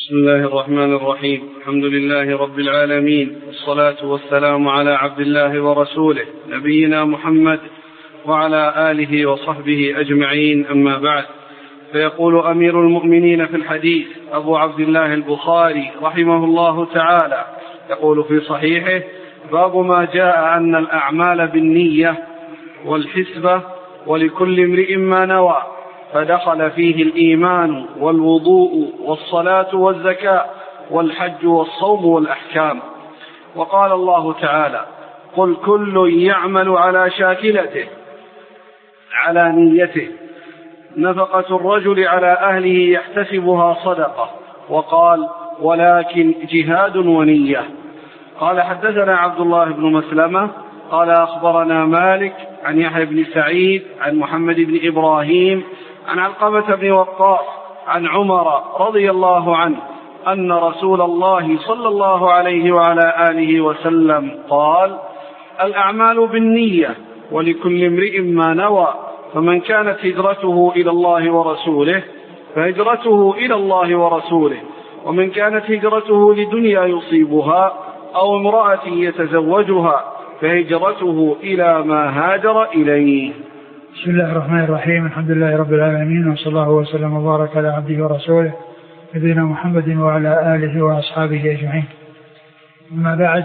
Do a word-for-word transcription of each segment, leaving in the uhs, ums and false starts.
بسم الله الرحمن الرحيم. الحمد لله رب العالمين، والصلاة والسلام على عبد الله ورسوله نبينا محمد وعلى آله وصحبه أجمعين، أما بعد. فيقول أمير المؤمنين في الحديث أبو عبد الله البخاري رحمه الله تعالى، يقول في صحيحه: باب ما جاء أن الأعمال بالنية والحسبة ولكل امرئ ما نوى، فدخل فيه الإيمان والوضوء والصلاة والزكاة والحج والصوم والأحكام. وقال الله تعالى: قل كل يعمل على شاكلته على نيته، نفقة الرجل على أهله يحتسبها صدقة. وقال: ولكن جهاد ونية. قال: حدثنا عبد الله بن مسلمة قال: أخبرنا مالك عن يحيى بن سعيد عن محمد بن إبراهيم عن علقمة بن وقاص عن عمر رضي الله عنه أن رسول الله صلى الله عليه وعلى آله وسلم قال: الأعمال بالنية ولكل امرئ ما نوى، فمن كانت هجرته إلى الله ورسوله فهجرته إلى الله ورسوله، ومن كانت هجرته لدنيا يصيبها أو امرأة يتزوجها فهجرته إلى ما هاجر إليه. بسم الله الرحمن الرحيم. الحمد لله رب العالمين، وصلى الله وسلم وبارك على عبده ورسوله نبينا محمد وعلى آله وأصحابه أجمعين. أما بعد،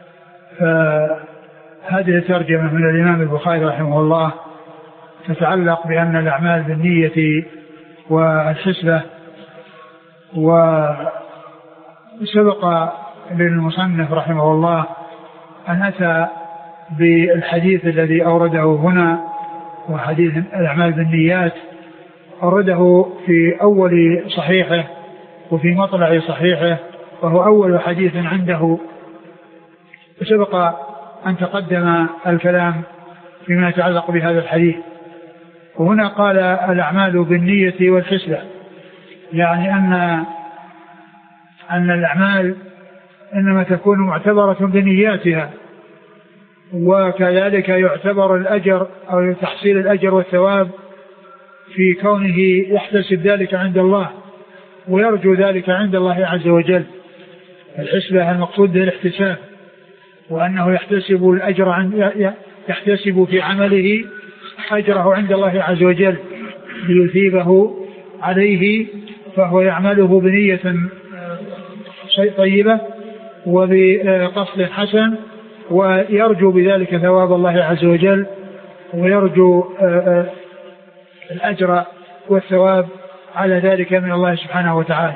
فهذه الترجمة من الإمام البخاري رحمه الله تتعلق بأن الأعمال بالنية والحسبة. وسبق للمصنف رحمه الله أن أتى بالحديث الذي أورده هنا، وحديث الأعمال بالنيات أورده في أول صحيحه وفي مطلع صحيحه، وهو أول حديث عنده. وسبق أن تقدم الكلام فيما يتعلق بهذا الحديث. وهنا قال: الأعمال بالنية والحسبة، يعني أن أن الأعمال إنما تكون معتبرة بنياتها، وكذلك يعتبر الأجر أو تحصيل الأجر والثواب في كونه يحتسب ذلك عند الله ويرجو ذلك عند الله عز وجل. الحسبة المقصود به الاحتساب، وأنه يحتسب الأجر عن يحتسب في عمله أجره عند الله عز وجل ليثيبه عليه، فهو يعمله بنية طيبة وبقصد حسن، ويرجو بذلك ثواب الله عز وجل، ويرجو الأجر والثواب على ذلك من الله سبحانه وتعالى.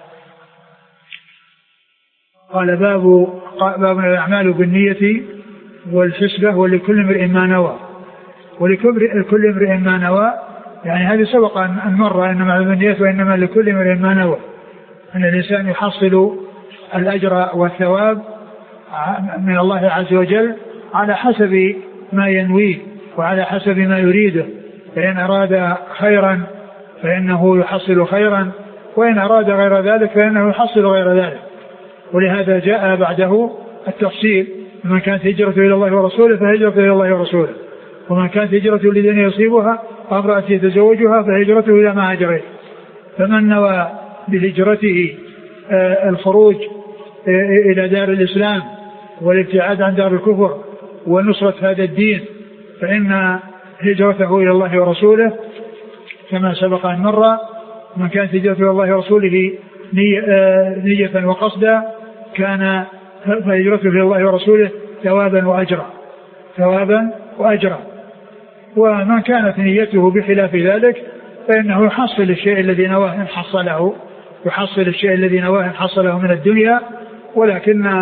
قال: باب باب الأعمال بالنية والحسبة ولكل امرئ ما نوى. ولكل امرئ ما نوى، يعني هذه سبق أن مر إنما بالنية وإنما لكل امرئ ما نوى، أن الإنسان يحصل الأجر والثواب من الله عز وجل على حسب ما ينويه وعلى حسب ما يريده. فإن أراد خيرا فإنه يحصل خيرا، وإن أراد غير ذلك فإنه يحصل غير ذلك. ولهذا جاء بعده التفصيل: من كانت هجرته إلى الله ورسوله فهجرته إلى الله ورسوله، ومن كانت هجرته لدنيا يصيبها أو امرأة يتزوجها فهجرته إلى ما هاجر إليه. فمن نوى بهجرته الخروج إلى دار الإسلام والابتعاد عن دار الكفر ونصرة هذا الدين فإن هجرته إلى الله ورسوله كما سبق أن مر. من كانت هجرته إلى الله ورسوله نية وقصدا كان فهجرته إلى الله ورسوله ثوابا وأجرا ثوابا وأجرا. ومن كانت نيته بخلاف ذلك فإنه يحصل الشيء الذي نواه إن حصله يحصل الشيء الذي نواه إن حصله من الدنيا، ولكن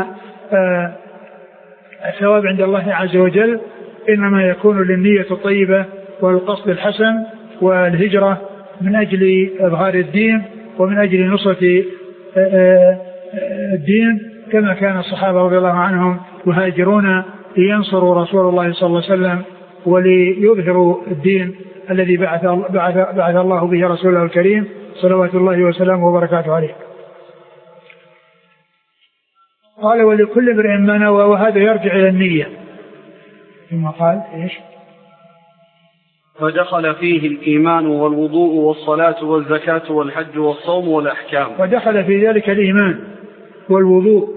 الثواب عند الله عز وجل إنما يكون للنية الطيبة والقصد الحسن والهجرة من أجل إظهار الدين ومن أجل نصرة الدين، كما كان الصحابة رضي الله عنهم يهاجرون لينصروا رسول الله صلى الله عليه وسلم وليظهروا الدين الذي بعث, بعث, بعث الله به رسوله الكريم صلوات الله وسلامه وبركاته عليه. قال: ولكل امرئ ما نوى، وهذا يرجع إلى النية. ثم قال: إيش؟ فدخل فيه الإيمان والوضوء والصلاة والزكاة والحج والصوم والأحكام. ودخل في ذلك الإيمان والوضوء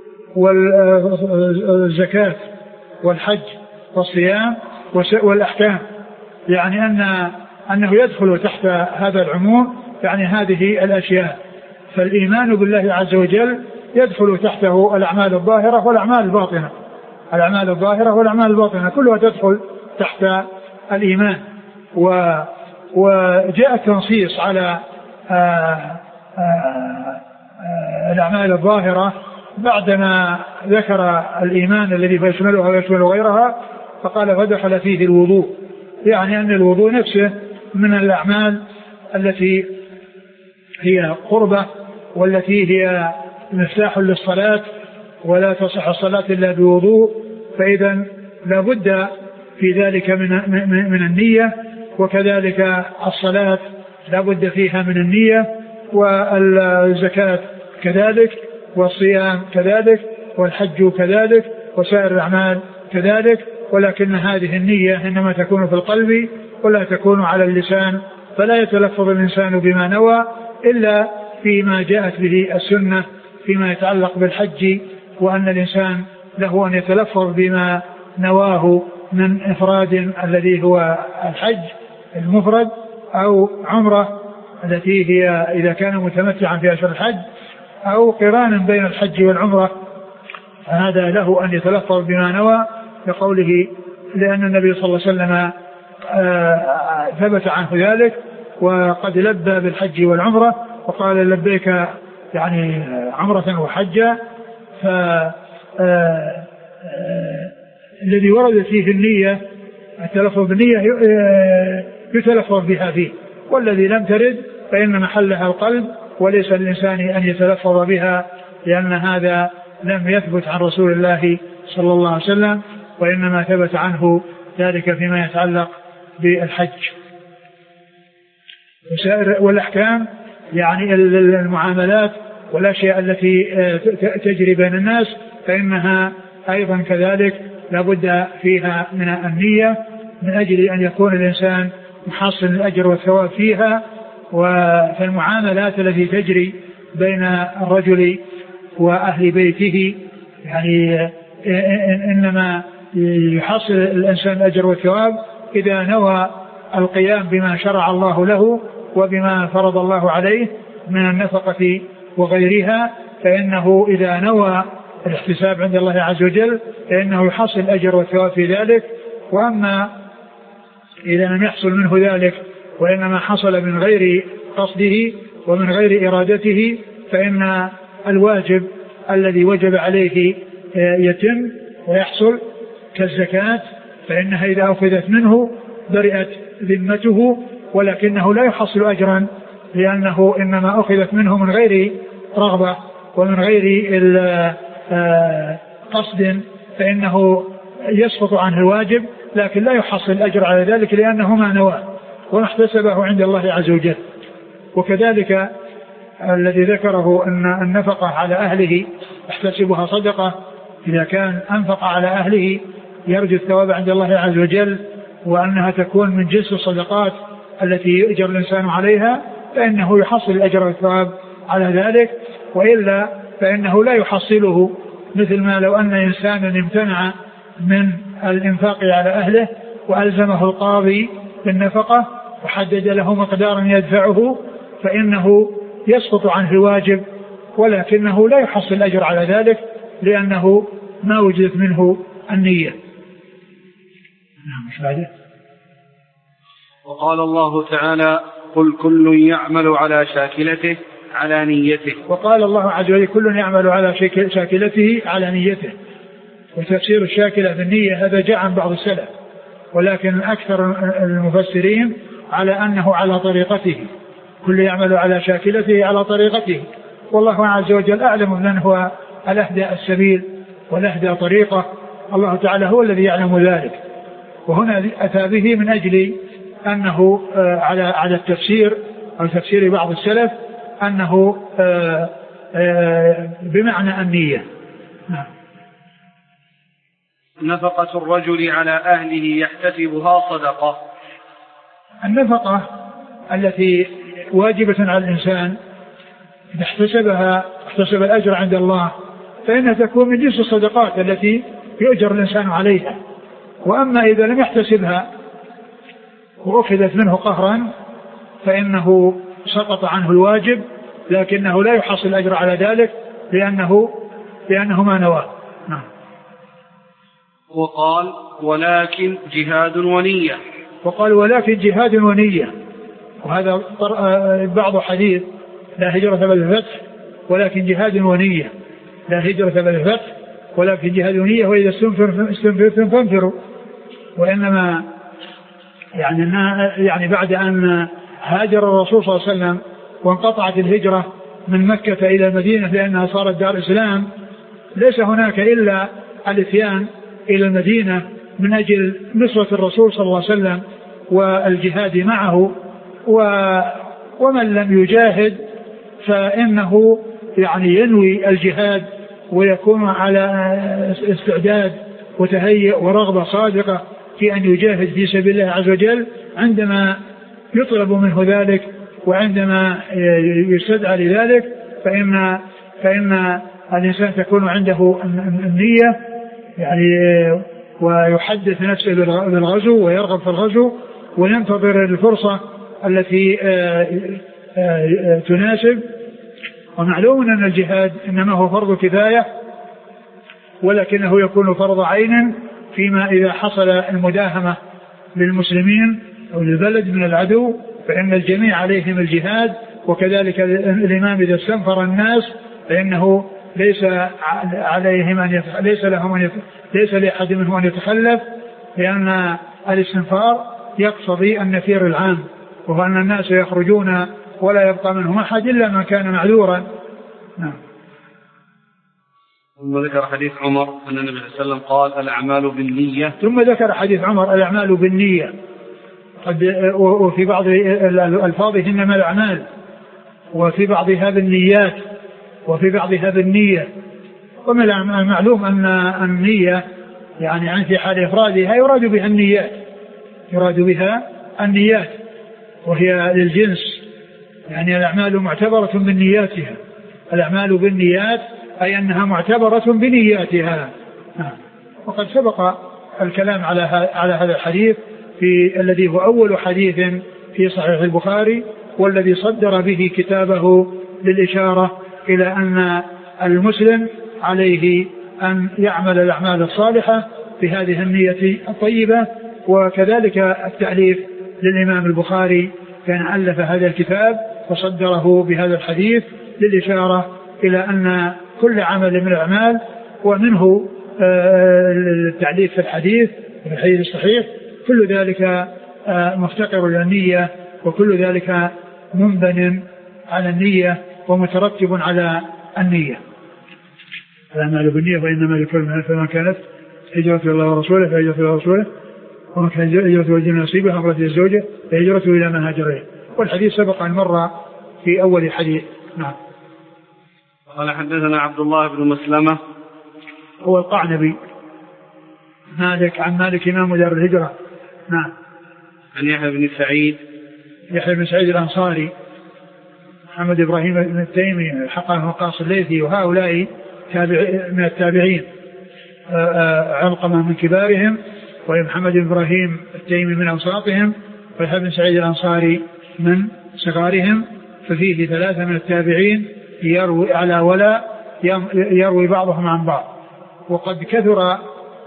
والزكاة والحج والصيام والأحكام، يعني أن أنه يدخل تحت هذا العموم، يعني هذه الأشياء. فالإيمان بالله عز وجل يدخل تحته الأعمال الظاهرة والأعمال الباطنة، الأعمال الظاهرة والأعمال الباطنة كلها تدخل تحت الإيمان. و وجاء التنصيص على آآ آآ الأعمال الظاهرة بعدما ذكر الإيمان الذي يشملها ويشمل غيرها، فقال فدخل فيه الوضوء، يعني أن الوضوء نفسه من الأعمال التي هي قربة والتي هي مفتاح للصلاة، ولا تصح الصلاة إلا بوضوء، فإذا لا بد في ذلك من, من النية، وكذلك الصلاة لا بد فيها من النية، والزكاة كذلك، والصيام كذلك، والحج كذلك، وسائر الأعمال كذلك. ولكن هذه النية إنما تكون في القلب ولا تكون على اللسان، فلا يتلفظ الإنسان بما نوى إلا فيما جاءت به السنة فيما يتعلق بالحج، وأن الإنسان له أن يتلفظ بما نواه من إفراد الذي هو الحج المفرد، أو عمرة التي هي إذا كان متمتعا في أشهر الحج، أو قرانا بين الحج والعمرة، هذا له أن يتلفظ بما نوى بقوله، لأن النبي صلى الله عليه وسلم ثبت عنه ذلك وقد لبى بالحج والعمرة وقال لبيك يعني عمرة وحجة. فالذي ورد فيه النية التلفظ بالنية يتلفظ بها فيه، والذي لم ترد فإن محلها القلب، وليس للإنسان أن يتلفظ بها، لأن هذا لم يثبت عن رسول الله صلى الله عليه وسلم، وإنما ثبت عنه ذلك فيما يتعلق بالحج. والأحكام يعني المعاملات والأشياء التي تجري بين الناس، فإنها أيضا كذلك لابد فيها من النية، من أجل أن يكون الإنسان محصل الأجر والثواب فيها. وفالمعاملات التي تجري بين الرجل وأهل بيته يعني إنما يحصل الإنسان الأجر والثواب إذا نوى القيام بما شرع الله له وبما فرض الله عليه من النفقة وغيرها، فإنه إذا نوى الاحتساب عند الله عز وجل فإنه يحصل الأجر والثواب في ذلك. وأما إذا لم يحصل منه ذلك وإنما حصل من غير قصده ومن غير إرادته، فإن الواجب الذي وجب عليه يتم ويحصل كالزكاة، فإنها إذا أخذت منه برئت ذمته، ولكنه لا يحصل أجرا، لأنه إنما أخذت منه من غير رغبة ومن غير قصد، فإنه يسقط عنه الواجب، لكن لا يحصل الأجر على ذلك لأنه ما نواه واحتسبه عند الله عز وجل. وكذلك الذي ذكره أن النفقة على أهله احتسبها صدقة، إذا كان أنفق على أهله يرجو الثواب عند الله عز وجل، وأنها تكون من جنس الصدقات التي يؤجر الإنسان عليها، فإنه يحصل الأجر والثواب على ذلك. وإلا فإنه لا يحصله، مثل ما لو أن إنسانا امتنع من الإنفاق على أهله وألزمه القاضي بالنفقة وحدد له مقدارا يدفعه، فإنه يسقط عنه الواجب، ولكنه لا يحصل الأجر على ذلك لأنه ما وجدت منه النية. نعم. مش بعده. وقال الله تعالى قل كل يعمل على شاكلته على نيته. وقال الله عز وجل كل يعمل على شاكلته على نيته. وتفسير الشاكلة بالنية هذا جاء عن بعض السلف، ولكن أكثر المفسرين على أنه على طريقته، كل يعمل على شاكلته على طريقته، والله عز وجل أعلم من هو الأهدى السبيل والأهدى طريقة، الله تعالى هو الذي يعلم ذلك. وهنا أتى به من أجل أنه على على التفسير أو تفسير بعض السلف أنه بمعنى النية. نعم. نفقة الرجل على أهله يحتسبها صدقة. النفقة التي واجبة على الإنسان إذا احتسبها احتسب الأجر عند الله فإنها تكون من جنس الصدقات التي يؤجر الإنسان عليها. وأما إذا لم يحتسبها وأخذت منه قهرا فإنه سقط عنه الواجب، لكنه لا يحصل الأجر على ذلك لأنه لأنه ما نواه. نعم. وقال ولكن جهاد ونية. وقال ولكن جهاد ونية، وهذا بعض حديث لا هجرة بعد الفتح ولكن جهاد ونية، لا هجرة بعد الفتح ولكن جهاد ونية، وإذا استنفرتم فانفروا. وإنما يعني يعني بعد أن هاجر الرسول صلى الله عليه وسلم وانقطعت الهجرة من مكة إلى المدينة لأنها صارت دار إسلام، ليس هناك إلا الاتيان إلى المدينة من أجل نصرة الرسول صلى الله عليه وسلم والجهاد معه، ومن لم يجاهد فإنه يعني ينوي الجهاد ويكون على استعداد وتهيئ ورغبة صادقة في أن يجاهد في سبيل الله عز وجل عندما يطلب منه ذلك وعندما يستدعى لذلك، فإن فإن الإنسان تكون عنده النية يعني ويحدث نفسه بالغزو ويرغب في الغزو وينتظر الفرصة التي تناسب. ومعلوم أن الجهاد إنما هو فرض كفاية، ولكنه يكون فرض عين فيما إذا حصل المداهمة للمسلمين أو للبلد من العدو فإن الجميع عليهم الجهاد. وكذلك الإمام إذا استنفر الناس فإنه ليس عليهم أن يتخ... ليس لهم أن يت... ليس لأحد منهم أن يتخلف، لأن الاستنفار يقتضي النفير العام، وهو أن الناس يخرجون ولا يبقى منهم أحد إلا من كان معذورا. نعم. ثم ذكر حديث عمر أن النبي صلى الله عليه وسلم قال الأعمال بالنية. ثم ذكر حديث عمر الأعمال بالنية، وفي بعض الألفاظ إنما الأعمال، وفي بعض هذا النيات، وفي بعض هذا النية. ومن المعلوم أن النية يعني في حال إفرادها يراد بها النيات، يراد بها النيات وهي للجنس، يعني الأعمال معتبرة بالنياتها، الأعمال بالنيات أي أنها معتبرة بنياتها. وقد سبق الكلام على على هذا الحديث في الذي هو أول حديث في صحيح البخاري والذي صدر به كتابه للإشارة إلى أن المسلم عليه أن يعمل الأعمال الصالحة بهذه النية الطيبة. وكذلك التأليف للإمام البخاري كان ألف هذا الكتاب وصدره بهذا الحديث للإشارة إلى أن كل عمل من الأعمال، ومنه التعليف في الحديث في الحديث الصحيح، كل ذلك مفتقر إلى النية، وكل ذلك منبن على النية ومترتب على النية. الأعمال بالنية وإنما لكل من فما كانت هجرة إلى الله ورسوله فهجرة إلى رسوله، ومن كانت هجرة إلى نصيبها أمرت الزوجة فهجرته إلى ما هاجر إليه. والحديث سبق أن مر في أول الحديث. نعم. قال حدثنا عبد الله بن مسلمة هو القعنبي مالك عن مالك إمام دار الهجرة. نعم. عن يحيى بن سعيد يحيى بن سعيد الأنصاري، محمد إبراهيم بن التيمي، حقه وقاص الليثي، وهؤلاء تابع من التابعين، علقمة من كبارهم، ومحمد بن إبراهيم التيمي من أوساطهم، ويحيى بن سعيد الأنصاري من صغارهم. ففيه ثلاثة من التابعين يروي على ولا يروي بعضهم عن بعض. وقد كثر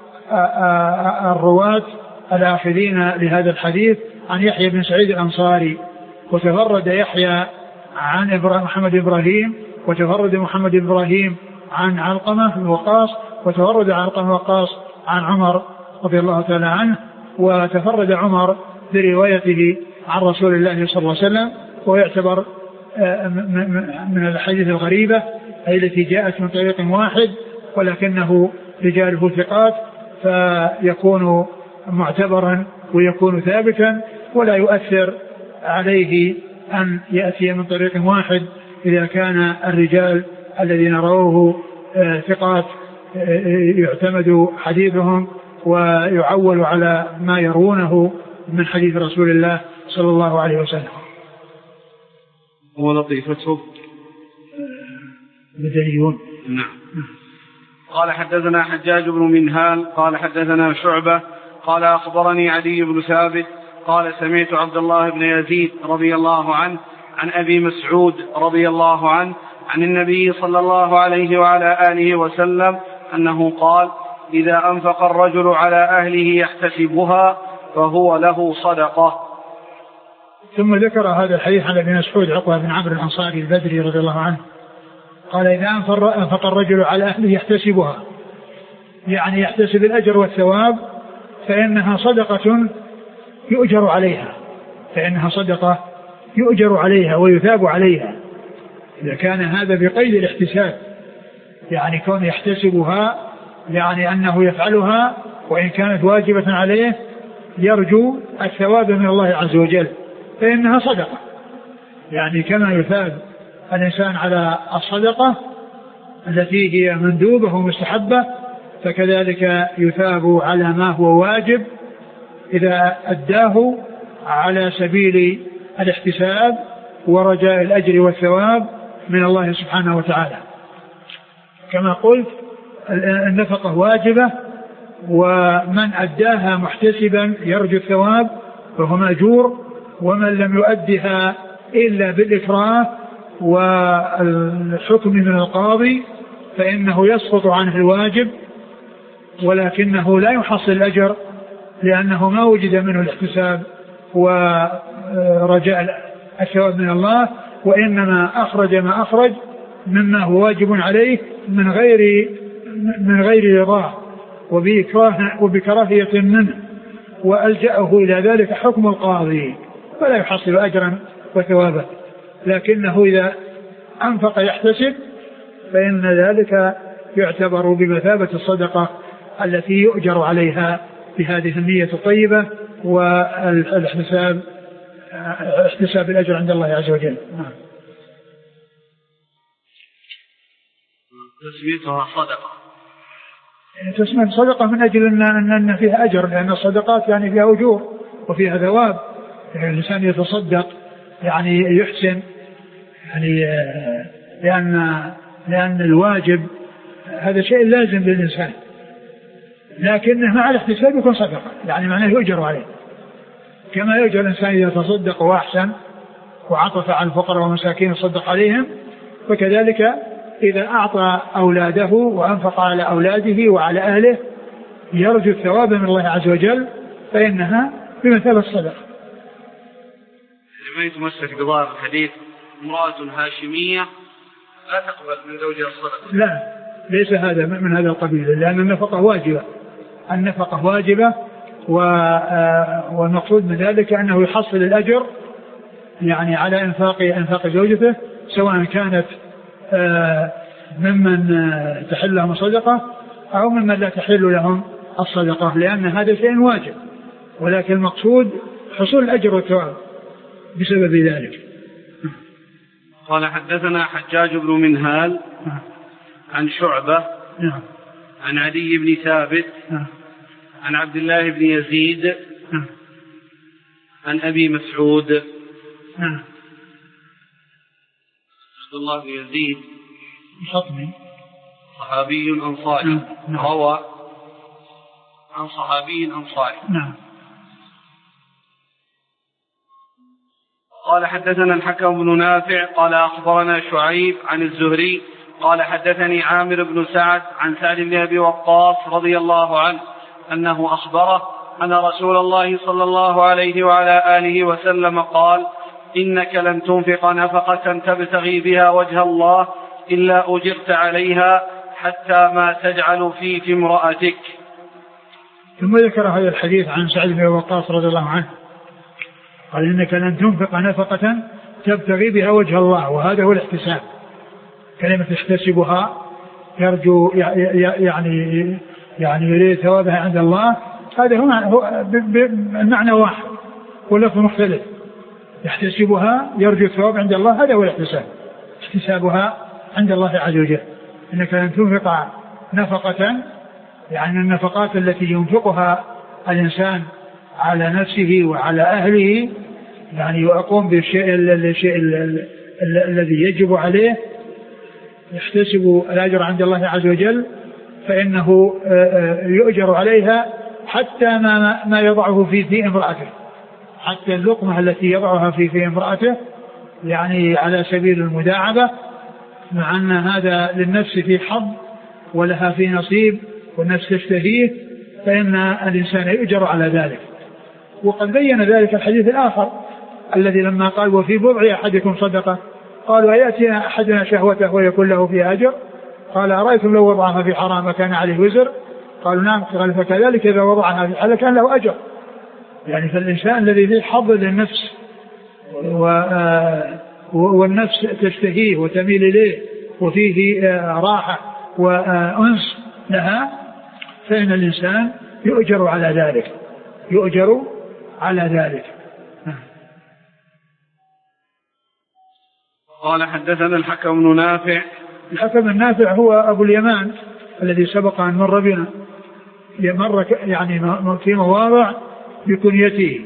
الرواة الآخذين لهذا الحديث عن يحيى بن سعيد الأنصاري، وتفرد يحيى عن محمد إبراهيم، وتفرد محمد إبراهيم عن علقمة بن وقاص، وتفرد علقمة بن وقاص عن عمر رضي الله تعالى عنه، وتفرد عمر بروايته عن رسول الله صلى الله عليه وسلم، ويعتبر من الحديث الغريبة أي التي جاءت من طريق واحد ولكنه رجاله ثقات، فيكون معتبرا ويكون ثابتا، ولا يؤثر عليه أن يأتي من طريق واحد إذا كان الرجال الذين رووه ثقات يعتمد حديثهم ويعول على ما يرونه من حديث رسول الله صلى الله عليه وسلم. ولطيفته بدنيون. نعم. قال حدثنا حجاج بن منهال قال حدثنا شعبة قال أخبرني علي بن ثابت قال سمعت عبد الله بن يزيد رضي الله عنه عن أبي مسعود رضي الله عنه عن النبي صلى الله عليه وعلى آله وسلم أنه قال إذا أنفق الرجل على أهله يحتسبها فهو له صدقة. ثم ذكر هذا الحديث عن ابن مسعود عقبة بن عمرو الأنصاري البدري رضي الله عنه قال إذا أنفق الرجل على أهله يحتسبها يعني يحتسب الأجر والثواب فإنها صدقة يؤجر عليها فإنها صدقة يؤجر عليها ويثاب عليها إذا كان هذا بقيد الاحتساب يعني كون يحتسبها يعني أنه يفعلها وإن كانت واجبة عليه يرجو الثواب من الله عز وجل فإنها صدقة يعني كما يثاب الإنسان على الصدقة التي هي مندوبة ومستحبة فكذلك يثاب على ما هو واجب إذا أداه على سبيل الاحتساب ورجاء الأجر والثواب من الله سبحانه وتعالى. كما قلت النفقة واجبة ومن أداها محتسبا يرجو الثواب فهو مأجور ومن لم يؤدها إلا بالإكراه والحكم من القاضي فإنه يسقط عنه الواجب ولكنه لا يحصل الأجر لأنه ما وجد منه الاحتساب ورجاء الثواب من الله وإنما أخرج ما أخرج مما هو واجب عليه من غير من غير رضاه وبإكراه وبكراهية منه وألجأه إلى ذلك حكم القاضي فلا يحصل أجرا وثوابا لكنه إذا أنفق يحتسب فإن ذلك يعتبر بمثابة الصدقة التي يؤجر عليها بهذه النية الطيبة والاحتساب احتساب الأجر عند الله عز وجل. نعم. تسميتها صدقة تسميتها صدقة من أجل أن, أن فيها أجر لأن الصدقات يعني فيها أجور وفيها ثواب يعني الإنسان يتصدق يعني يحسن يعني لأن, لأن الواجب هذا شيء لازم للإنسان لكنه مع الاحتساب يكون صدقة يعني معناه يؤجر عليه كما يؤجر الإنسان إذا تصدق وأحسن وعطف على الفقراء والمساكين وصدق عليهم وكذلك إذا أعطى أولاده وأنفق على أولاده وعلى أهله يرجو الثواب من الله عز وجل فإنها بمثابة الصدقة. لما يتمسك بظاهر الحديث امرأة هاشمية لا تقبل من زوجها الصدقة لا ليس هذا من هذا القبيل لأن النفقة واجبة النفقة واجبة والمقصود من ذلك أنه يحصل الأجر يعني على إنفاق إنفاق زوجته سواء كانت ممن تحل لهم الصدقة أو ممن لا تحل لهم الصدقة لأن هذا شيء واجب ولكن المقصود حصول الأجر والثواب بسبب ذلك. قال حدثنا حجاج بن منهال عن شعبة عن علي بن ثابت عن عبد الله بن يزيد عن أبي مسعود عبد الله بن يزيد صحابي أنصاري روى عن صحابي أنصاري. نعم. قال حدثنا الحكم بن نافع قال أخبرنا شعيب عن الزهري قال حدثني عامر بن سعد عن سعد بن أبي وقاص رضي الله عنه أنه أخبره أن رسول الله صلى الله عليه وعلى آله وسلم قال إنك لن تنفق نفقة تبتغي بها وجه الله إلا أجرت عليها حتى ما تجعل في في امرأتك. ثم ذكر هذا الحديث عن سعد بن أبي وقاص رضي الله عنه قال إنك لن تنفق نفقة تبتغي بها وجه الله وهذا هو الاحتساب كلمة يحتسبها يرجو يعني يعني يريد ثوابها عند الله هذا هو المعنى واحد واللفظ مختلف يحتسبها يرجو الثواب عند الله هذا هو الاحتساب احتسابها عند الله عز وجل. إنك لن تنفق نفقة يعني النفقات التي ينفقها الإنسان على نفسه وعلى أهله يعني وأقوم بالشيء الشيء الذي يجب عليه يحتسب الأجر عند الله عز وجل فإنه يؤجر عليها حتى ما ما يضعه في في امرأته، حتى اللقمة التي يضعها في في امرأته يعني على سبيل المداعبة، مع أن هذا للنفس في حظ ولها في نصيب والنفس تشتهيه، فإن الإنسان يؤجر على ذلك. وقد بين ذلك الحديث الآخر الذي لما قال وفي بضع أحدكم صدقة، قالوا أيأتي أحدنا شهوته ويكون له فيها أجر؟ قال أرأيتم لو وضعها في حرام كان عليه وزر؟ قالوا نعم. قال فكذلك إذا وضعها في حلال كان له أجر. يعني فالإنسان الذي فيه حظ للنفس والنفس تشتهيه وتميل إليه وفيه راحة وأنس لها، فإن الإنسان يؤجر على ذلك، يؤجر على ذلك. قال حدثنا الحكم بن نافع. الحكم النافع هو أبو اليمان الذي سبق أن مر بنا، مر يعني في مواضع بكنيته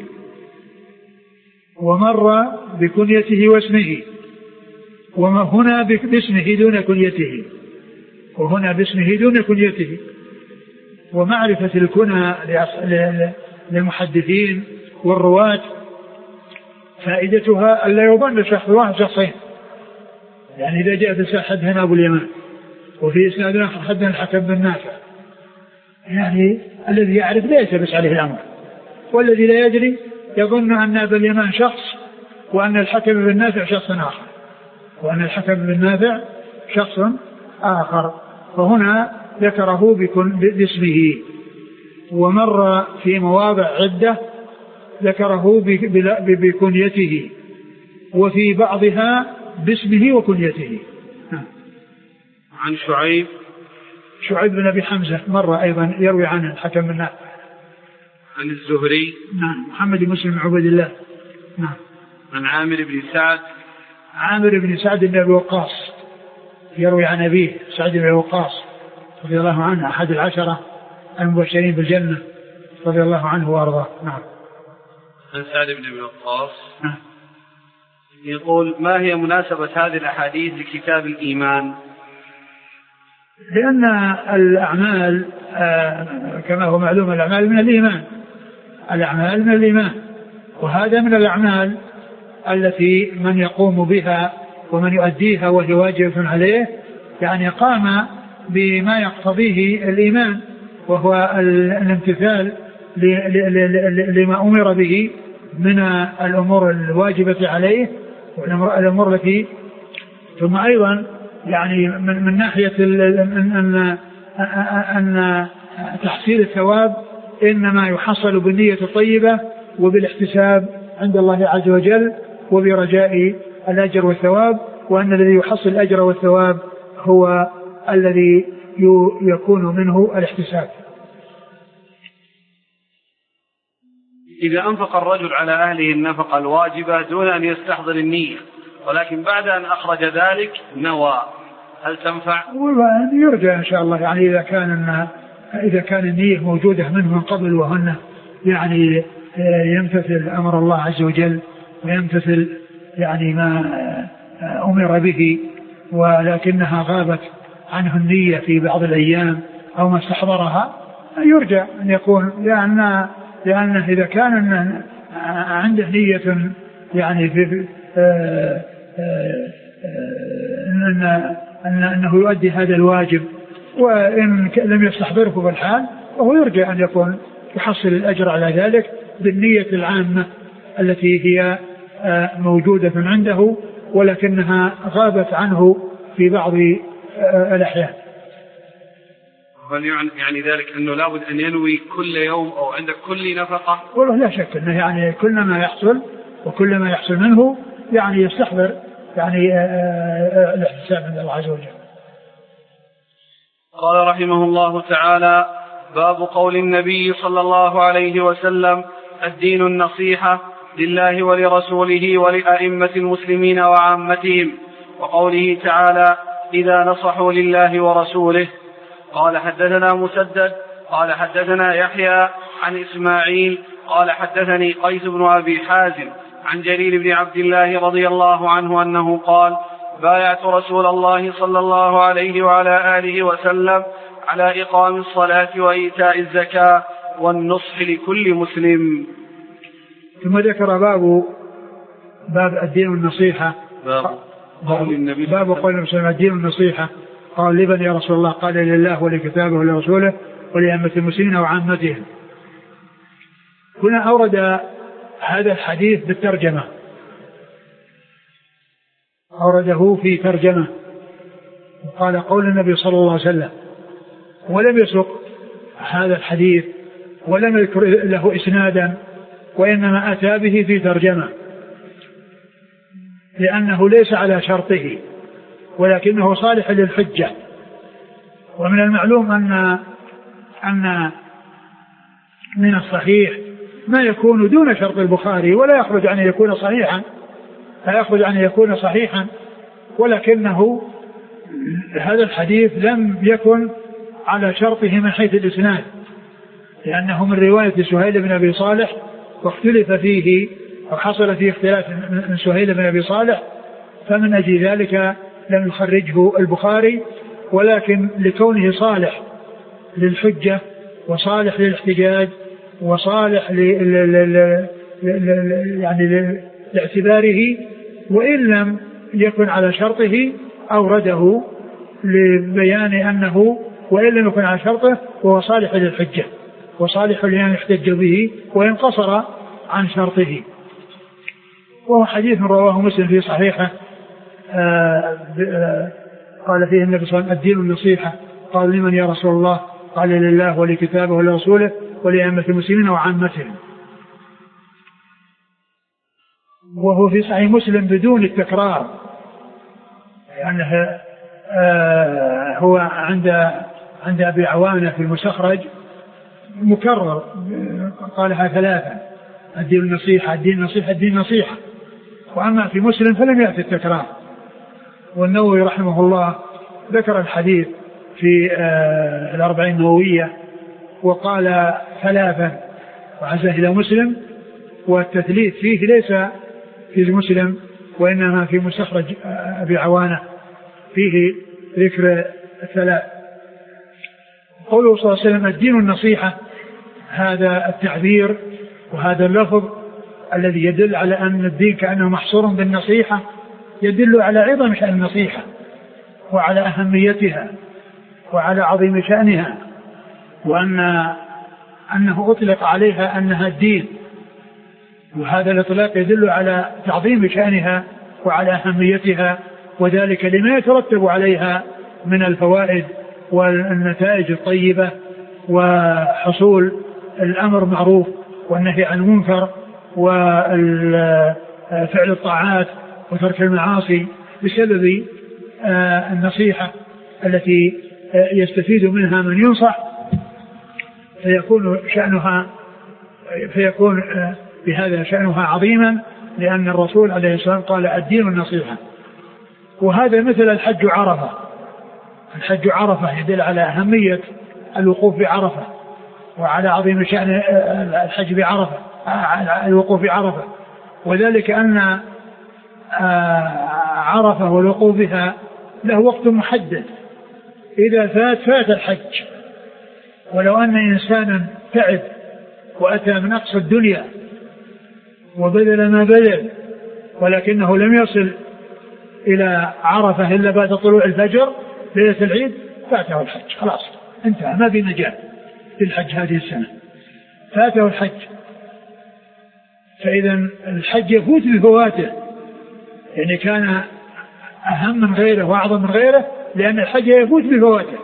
ومر بكنيته واسمه، وما هنا باسمه دون كنيته، وهنا باسمه دون كنيته. ومعرفة الكنى للمحدثين والرواة فائدتها ألا يظن شخص واحد شخصين. يعني إذا جاء في حدثنا أبو اليمان وفي إسناد حدثنا الحكم بن نافع، يعني الذي يعرف لا يلتبس عليه الأمر، والذي لا يدري يظن أن أبا اليمان شخص وأن الحكم بن نافع شخص آخر، وأن الحكم بن نافع شخص آخر. فهنا ذكره باسمه، ومر في مواضع عدة ذكره بكنيته، وفي بعضها باسمه وكنيته. عن شعيب شعيب بن أبي حمزة مر أيضا يروي عنه الحكم بن نافع. عن الزهري نعم محمد بن مسلم عبد الله. نعم. عن عامر بن سعد عامر بن سعد بن أبي وقاص يروي عن أبيه سعد بن أبي وقاص رضي الله عنه أحد العشرة المبشرين بالجنة رضي الله عنه وأرضاه. نعم. عن سعد بن أبي وقاص. نعم. يقول ما هي مناسبة هذه الأحاديث لكتاب الإيمان؟ لأن الأعمال كما هو معلوم الأعمال من الإيمان، الأعمال من الإيمان، وهذا من الأعمال التي من يقوم بها ومن يؤديها وهي واجب عليه يعني قام بما يقتضيه الإيمان، وهو الامتثال لما أمر به من الأمور الواجبة عليه والأمور التي. ثم أيضا يعني من, من ناحية أن, أن تحصيل الثواب إنما يحصل بالنية الطيبة وبالاحتساب عند الله عز وجل وبرجاء الأجر والثواب، وأن الذي يحصل الأجر والثواب هو الذي يكون منه الاحتساب. إذا أنفق الرجل على أهله النفقة الواجبة دون أن يستحضر النية، ولكن بعد أن أخرج ذلك نوى، هل تنفع؟ يرجى إن شاء الله، يعني إذا كان إذا كان النية موجودة منه من قبل وهن يعني يمتثل أمر الله عز وجل ويمتثل يعني ما أمر به، ولكنها غابت عنه النية في بعض الأيام أو ما استحضرها، يرجى أن يكون لأن لأنه إذا كان عنده نية يعني في آآ آآ أن أنه يؤدي هذا الواجب وإن لم يستحضره بالحال، وهو يرجى أن يكون يحصل الأجر على ذلك بالنية العامة التي هي موجودة عنده ولكنها غابت عنه في بعض الأحيان. هل يعني ذلك أنه لابد أن ينوي كل يوم أو عند كل نفقة؟ والله لا شك أنه يعني كل ما يحصل وكل ما يحصل منه يعني يستحضر يعني الاحتساب عند الله عز وجل. قال رحمه الله تعالى: باب قول النبي صلى الله عليه وسلم: الدين النصيحة لله ولرسوله ولأئمة المسلمين وعامتهم، وقوله تعالى: إذا نصحوا لله ورسوله. قال حدثنا مسدد قال حدثنا يحيى عن إسماعيل قال حدثني قيس بن أبي حازم عن جرير بن عبد الله رضي الله عنه أنه قال: بايعت رسول الله صلى الله عليه وعلى آله وسلم على إقام الصلاة وإيتاء الزكاة والنصح لكل مسلم. ثم ذكر باب باب الدين النصيحة. باب قول النبي باب قول النبي صلى الله عليه وسلم الدين النصيحة. قال: لمن يا رسول الله؟ قال: لله ولكتابه ولرسوله ولأئمة المسلمين وعامتهم. هنا أورد هذا الحديث بالترجمة، أورده في ترجمة، وقال: قول النبي صلى الله عليه وسلم، ولم يسق هذا الحديث ولم يذكر له إسنادا، وإنما أتى به في ترجمة، لأنه ليس على شرطه ولكنه صالح للحجة. ومن المعلوم أن أن من الصحيح ما يكون دون شرط البخاري ولا يخرج عن يكون صحيحا، لا يخرج عن يكون صحيحا، ولكنه هذا الحديث لم يكن على شرطه من حيث الإسناد، لأنه من رواية سهيل بن أبي صالح، واختلف فيه أو حصل فيه اختلاف من سهيل بن أبي صالح، فمن أجل ذلك لم يخرجه البخاري، ولكن لكونه صالح للحجة وصالح للاحتجاج وصالح ل... ل... ل... ل... يعني لاعتباره، وإن لم يكن على شرطه أورده لبيان أنه وإن لم يكن على شرطه وهو صالح للحجة وصالح لأن يحتج به وإن قصر عن شرطه. وهو حديث رواه مسلم في صحيحه، آآ آآ قال فيه النبي صلى الله عليه وسلم: الدين النصيحة. قال: لمن يا رسول الله؟ قال: لله ولكتابه ولرسوله ولأئمة المسلمين وعامتهم. وهو في صحيح مسلم بدون التكرار، لأنه هو عند عند أبي عوانة في المستخرج مكرر، قالها ثلاثة: الدين النصيحة الدين النصيحة الدين النصيحة. وأما في مسلم فلم يأتي التكرار. والنووي رحمه الله ذكر الحديث في الأربعين النووية وقال ثلاثة وعزاه إلى مسلم، والتثليث فيه ليس في مسلم وإنما في مستخرج أبي عوانة فيه ذكر الثلاث. قوله صلى الله عليه وسلم: الدين النصيحة، هذا التعبير وهذا اللفظ الذي يدل على أن الدين كأنه محصور بالنصيحة يدل على عظم شأن النصيحة وعلى أهميتها وعلى عظيم شأنها، وأن أنه أطلق عليها أنها الدين، وهذا الإطلاق يدل على تعظيم شأنها وعلى أهميتها، وذلك لما يترتب عليها من الفوائد والنتائج الطيبة وحصول الأمر معروف والنهي عن المنكر وفعل الطاعات وترك المعاصي بسبب النصيحة التي يستفيد منها من ينصح، فيكون شأنها فيكون بهذا شأنها عظيما، لأن الرسول عليه الصلاة والسلام قال: الدين النصيحة. وهذا مثل الحج عرفة. الحج عرفة يدل على أهمية الوقوف بعرفة وعلى عظيم شأن الحج بعرفة الوقوف بعرفة، وذلك أن عرفة والوقوف بها له وقت محدد، إذا فات فات الحج. ولو أن إنسانا تعب وأتى من أقصى الدنيا وبذل ما بذل ولكنه لم يصل إلى عرفة إلا بعد طلوع الفجر ليلة العيد، فاته الحج، خلاص انتهى، ما في نجاة في الحج هذه السنة، فاته الحج. فإذا الحج يفوت بفواته، يعني كان أهم من غيره وأعظم من غيره، لأن الحج يفوت بفواته،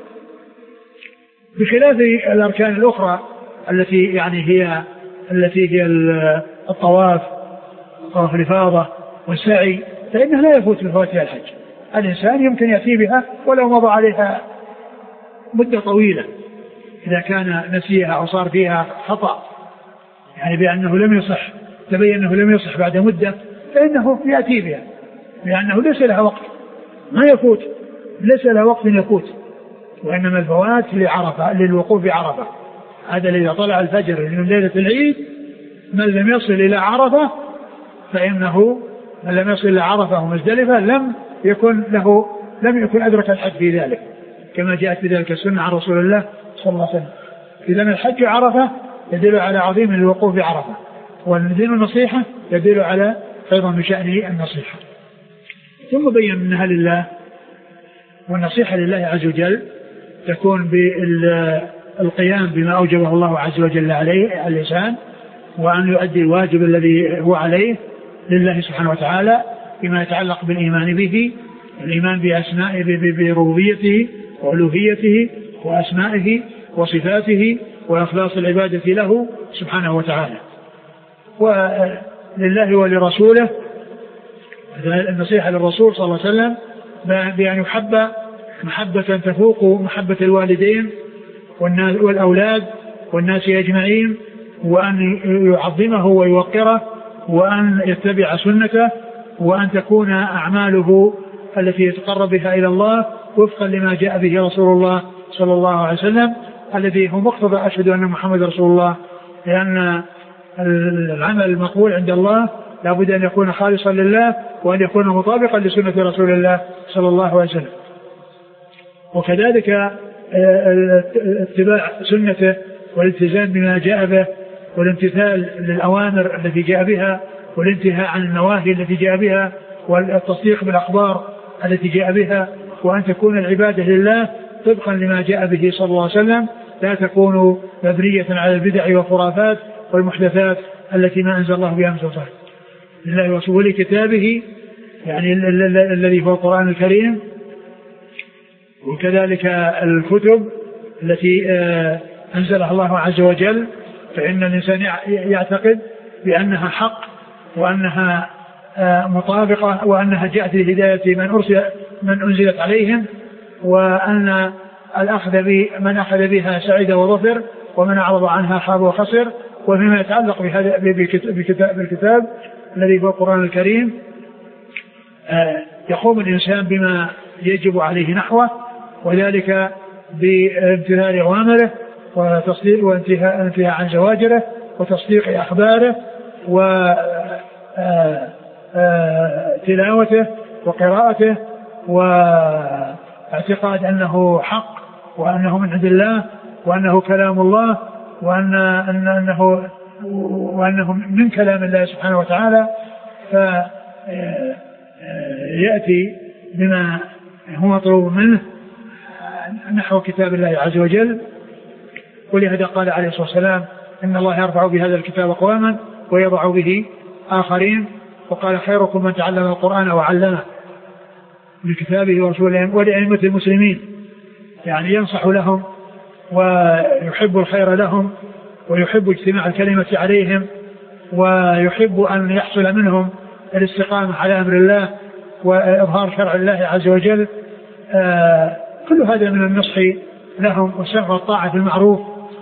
بخلاف الأركان الأخرى التي يعني هي التي هي الطواف طواف الإفاضة والسعي، فإنه لا يفوت بفواتها الحج. الإنسان يمكن يأتي بها ولو مضى عليها مدة طويلة، إذا كان نسيها أو صار فيها خطأ، يعني بأنه لم يصح، تبين أنه لم يصح بعد مدة، فإنه يأتي بها، لأنه ليس لها وقت ما يفوت، ليس لها وقت يفوت، وإنما الفوات لعرفة للوقوف بعرفة. هذا الذي طلع الفجر من ليلة العيد، من لم يصل إلى عرفة فإنه من لم يصل إلى عرفة ومزدلفة لم يكن له لم يكن أدرك الحج في ذلك، كما جاءت في ذلك السنة عن رسول الله صلى الله عليه وسلم. إذن الحج عرفة يدل على عظيم الوقوف بعرفة، والدين النصيحة يدل على أيضا بشأن النصيحة. ثم بين أنها لله، والنصيحة لله عز وجل تكون بالقيام بما أوجبه الله عز وجل عليه على الإنسان، وأن يؤدي الواجب الذي هو عليه لله سبحانه وتعالى بما يتعلق بالإيمان به، الإيمان بأسمائه بربوبيته وألوهيته وأسمائه وصفاته وإخلاص العبادة له سبحانه وتعالى. ولله ولرسوله النصيحة للرسول صلى الله عليه وسلم بأن يحب محبة تفوق محبة الوالدين والأولاد والناس أجمعين، وأن يعظمه ويوقره، وأن يتبع سنته، وأن تكون أعماله التي يتقرب بها إلى الله وفقا لما جاء به رسول الله صلى الله عليه وسلم، الذي هو مقتضى أشهد أن محمد رسول الله، لأن العمل المقبول عند الله لا بد أن يكون خالصا لله، وأن يكون مطابقا لسنة رسول الله صلى الله عليه وسلم. وكذلك اتباع سنته والالتزام بما جاء به، والامتثال للأوامر التي جاء بها، والانتهاء عن النواهي التي جاء بها، والتصديق بالأخبار التي جاء بها، وأن تكون العبادة لله طبقا لما جاء به صلى الله عليه وسلم، لا تكون مبنية على البدع والخرافات والمحدثات التي ما أنزل الله بها من سلطان. لله ورسوله كتابه يعني الذي هو القرآن الكريم، وكذلك الكتب التي أنزلها الله عز وجل، فإن الإنسان يعتقد بأنها حق، وأنها مطابقة، وأنها جاءت لهداية من أرسل من أنزلت عليهم، وأن الأخذ من أخذ بها سعيد وظفر، ومن أعرض عنها خاب وخسر. وفيما يتعلق بهذا بالكتاب الذي هو القرآن الكريم يقوم الإنسان بما يجب عليه نحوه، وذلك بامتثال أوامره وتصديق وانتهاء عن زواجره وتصديق أخباره وتلاوته وقراءته، واعتقاد أنه حق، وأنه من عند الله، وأنه كلام الله، وأن أنه وأنه من كلام الله سبحانه وتعالى، فيأتي بما هو مطلوب منه نحو كتاب الله عز وجل. ولهذا قال عليه الصلاة والسلام إن الله يرفع بهذا الكتاب أقواما ويضع به آخرين، وقال خيركم من تعلم القرآن وعلمه بكتابه ورسوله ولأئمة المسلمين، يعني ينصح لهم ويحب الخير لهم، ويحب اجتماع الكلمة عليهم، ويحب أن يحصل منهم الاستقامة على أمر الله وإظهار شرع الله عز وجل. آه كل هذا من النصح لهم والسمع والطاعة في المعروف.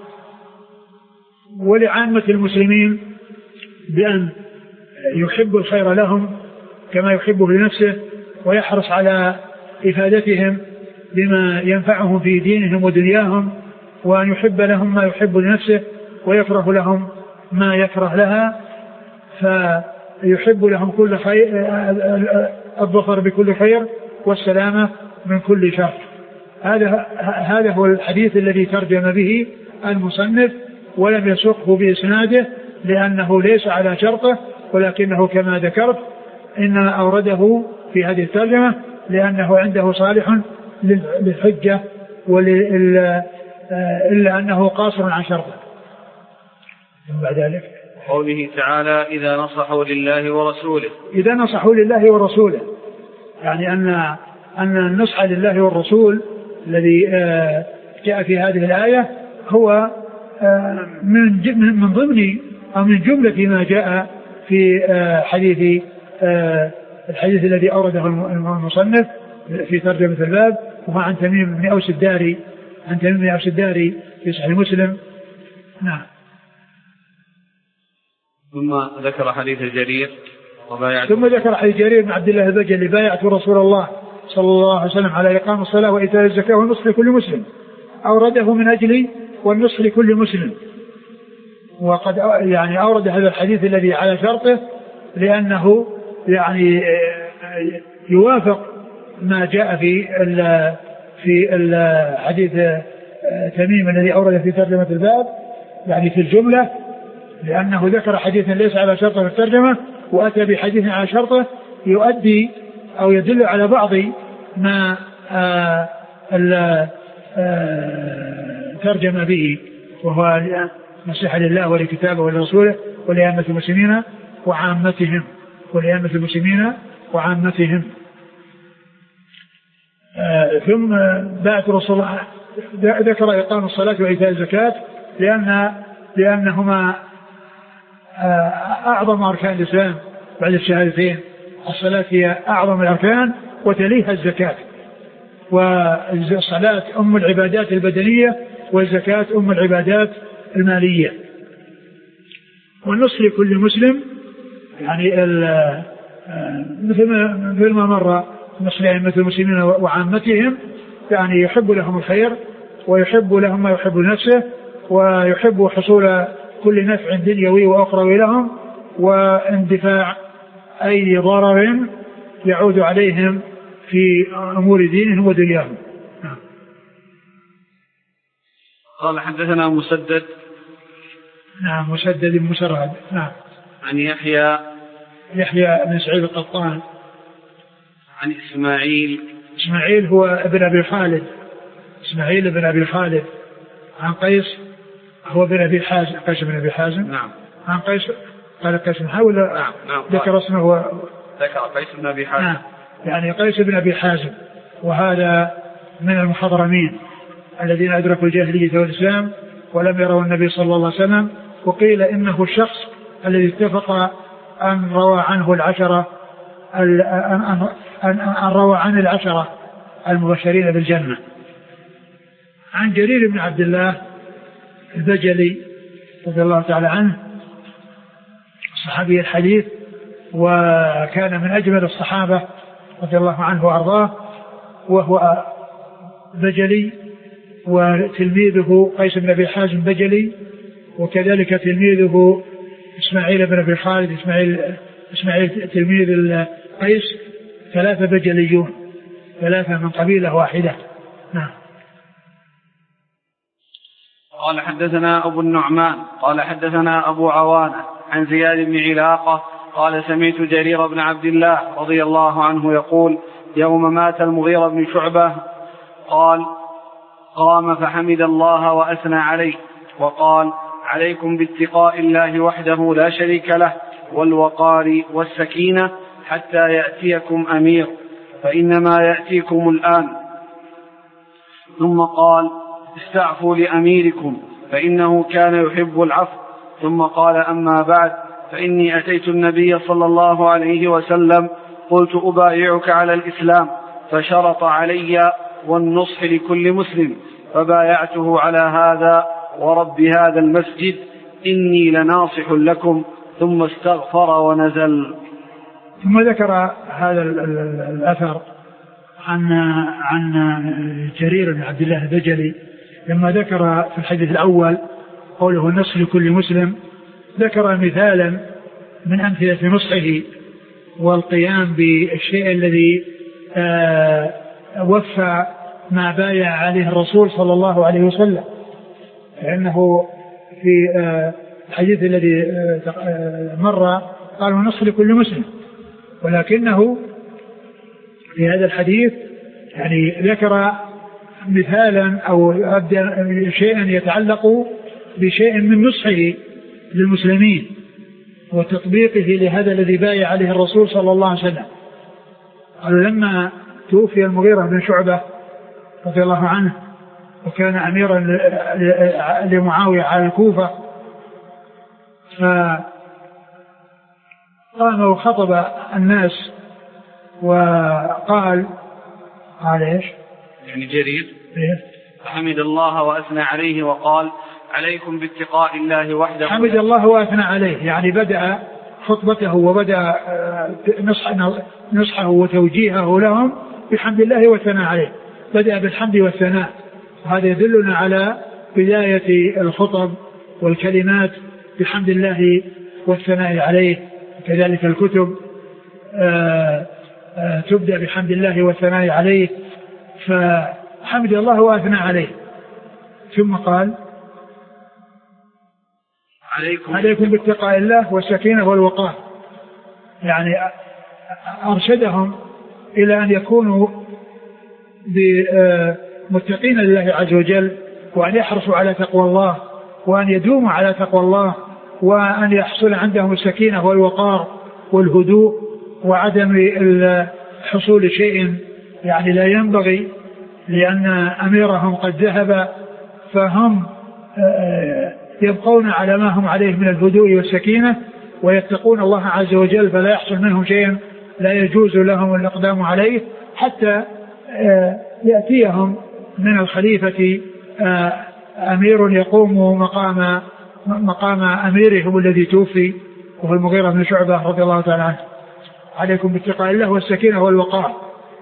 ولعامة المسلمين بأن يحب الخير لهم كما يحبه لنفسه، ويحرص على إفادتهم بما ينفعهم في دينهم ودنياهم، وأن يحب لهم ما يحب لنفسه ويكره لهم ما يكره لها، فيحب لهم كل خير، الظفر بكل خير والسلامة من كل شر. هذا هذا هو الحديث الذي ترجم به المصنف، ولم يسقه بإسناده لأنه ليس على شرطه، ولكنه كما ذكرت إنما أورده في هذه الترجمة لأنه عنده صالح للحجة، إلا أنه قاصر عن شرطه. بعد ذلك قوله تعالى إذا نصحوا لله ورسوله، إذا نصحوا لله ورسوله، يعني أن أن النصح لله والرسول الذي جاء في هذه الآية هو من من ضمن أو من جملة ما جاء في حديث الحديث الذي أورده المصنف في ترجمة الباب، وهو عن تميم بن أوس الداري عن تميم بن أوس الداري في صحيح مسلم. نعم. ثم ذكر حديث الجرير ثم ذكر حديث جرير بن عبد الله البجلي بايعت رسول الله صلى الله عليه وسلم على إقام الصلاة وإيتاء الزكاة والنصح لكل مسلم، أورده من أجل والنصح لكل مسلم. وقد يعني أورد هذا الحديث الذي على شرطه لأنه يعني يوافق ما جاء في في الحديث تميم الذي أورد في ترجمة الباب يعني في الجملة، لأنه ذكر حديثا ليس على شرطه في الترجمة وأتى بحديث على شرطه يؤدي أو يدل على بعض ما آآ آآ ترجم به، وهو نصيحة لله ولكتابه ولرسوله ولأئمة المسلمين وعامتهم ولأئمة المسلمين وعامتهم. ثم بعد رسول الله ذكر إقام الصلاة وإيتاء الزكاة لأن لأنهما أعظم أركان الإسلام بعد الشهادتين. الصلاة هي أعظم الأركان وتليها الزكاة، والصلاة أم العبادات البدنية والزكاة أم العبادات المالية. والنصح لكل مسلم يعني مثل ما مر نصح لأئمة المسلمين وعامتهم، يعني يحب لهم الخير ويحب لهم ما يحب لنفسه ويحب حصول كل نفع دنيوي وأخروي لهم واندفاع أي ضرر يعود عليهم في أمور دينهم ودنياهم. قال حدثنا مسدد. نعم مسدد بن مسرهد. نعم. عن يحيى يحيى بن سعيد القطان. عن إسماعيل. إسماعيل هو ابن أبي خالد، إسماعيل بن أبي خالد. عن قيس هو بن أبي حازم، قيس بن أبي حازم. نعم. عن قيس قال قيس حاول. نعم. نعم. ذكر اسمه. ذكر قيس بن أبي حازم. نعم. يعني قيس بن أبي حازم، وهذا من المخضرمين الذين أدركوا الجاهلية والإسلام ولم يروا النبي صلى الله عليه وسلم. وقيل إنه الشخص الذي اتفق أن روى عنه العشرة أن, أن, أن, أن روى عن العشرة المبشرين بالجنة. عن جرير بن عبد الله البجلي رضي الله تعالى عنه صحابي الحديث، وكان من أجمل الصحابة رضي الله عنه وأرضاه، وهو بجلي، وتلميذه قيس بن أبي حازم بجلي، وكذلك تلميذه إسماعيل بن أبي خالد إسماعيل, إسماعيل تلميذ قيس، ثلاثة بجليون، ثلاثة من قبيلة واحدة. نعم. قال حدثنا أبو النعمان قال حدثنا أبو عوانة عن زياد بن علاقة قال سمعت جرير بن عبد الله رضي الله عنه يقول يوم مات المغيرة بن شعبة قال قام فحمد الله وأثنى عليه وقال عليكم باتقاء الله وحده لا شريك له والوقار والسكينة حتى يأتيكم أمير فإنما يأتيكم الآن. ثم قال استعفوا لأميركم فإنه كان يحب العفو. ثم قال أما بعد فإني أتيت النبي صلى الله عليه وسلم قلت أبايعك على الإسلام فشرط علي والنصح لكل مسلم فبايعته على هذا ورب هذا المسجد إني لناصح لكم. ثم استغفر ونزل. ثم ذكر هذا الأثر عن عن جرير بن عبد الله البجلي لما ذكر في الحديث الأول قوله النصح لكل مسلم، ذكر مثالا من أمثلة نصحه والقيام بالشيء الذي وفى ما بايع عليه الرسول صلى الله عليه وسلم، لأنه في الحديث الذي مر قال النصح لكل مسلم، ولكنه في هذا الحديث يعني ذكر مثالا أو شيئا يتعلق بشيء من نصحه للمسلمين وتطبيقه لهذا الذي بايع عليه الرسول صلى الله عليه وسلم. قالوا لما توفي المغيرة بن شعبة رضي الله عنه وكان أميرا لمعاوية على الكوفة، فقام وخطب الناس وقال قال ايش؟ يعني جرير إيه؟ حمد الله وأثنى عليه وقال عليكم باتقاء الله وحده. حمد الله وأثنى عليه، يعني بدأ خطبته وبدأ نصحه وتوجيهه لهم بحمد الله والثناء عليه، بدأ بالحمد والثناء، وهذا يدلنا على بداية الخطب والكلمات بحمد الله والثناء عليه كذلك الكتب آآ آآ تبدأ بحمد الله والثناء عليه، فحمد الله وأثنى عليه. ثم قال عليكم, عليكم باتقاء الله والسكينة والوقار، يعني أرشدهم إلى أن يكونوا متقين لله عز وجل، وأن يحرصوا على تقوى الله، وأن يدوموا على تقوى الله، وأن يحصل عندهم السكينة والوقار والهدوء، وعدم حصول شيء يعني لا ينبغي، لأن أميرهم قد ذهب، فهم يبقون على ما هم عليه من الهدوء والسكينة، ويتقون الله عز وجل، فلا يحصل منهم شيء لا يجوز لهم الإقدام عليه، حتى يأتيهم من الخليفة أمير يقوم مقام مقام أميرهم الذي توفي، وهو المغيرة بن شعبة رضي الله تعالى عنه. عليكم باتقاء الله والسكينة والوقار.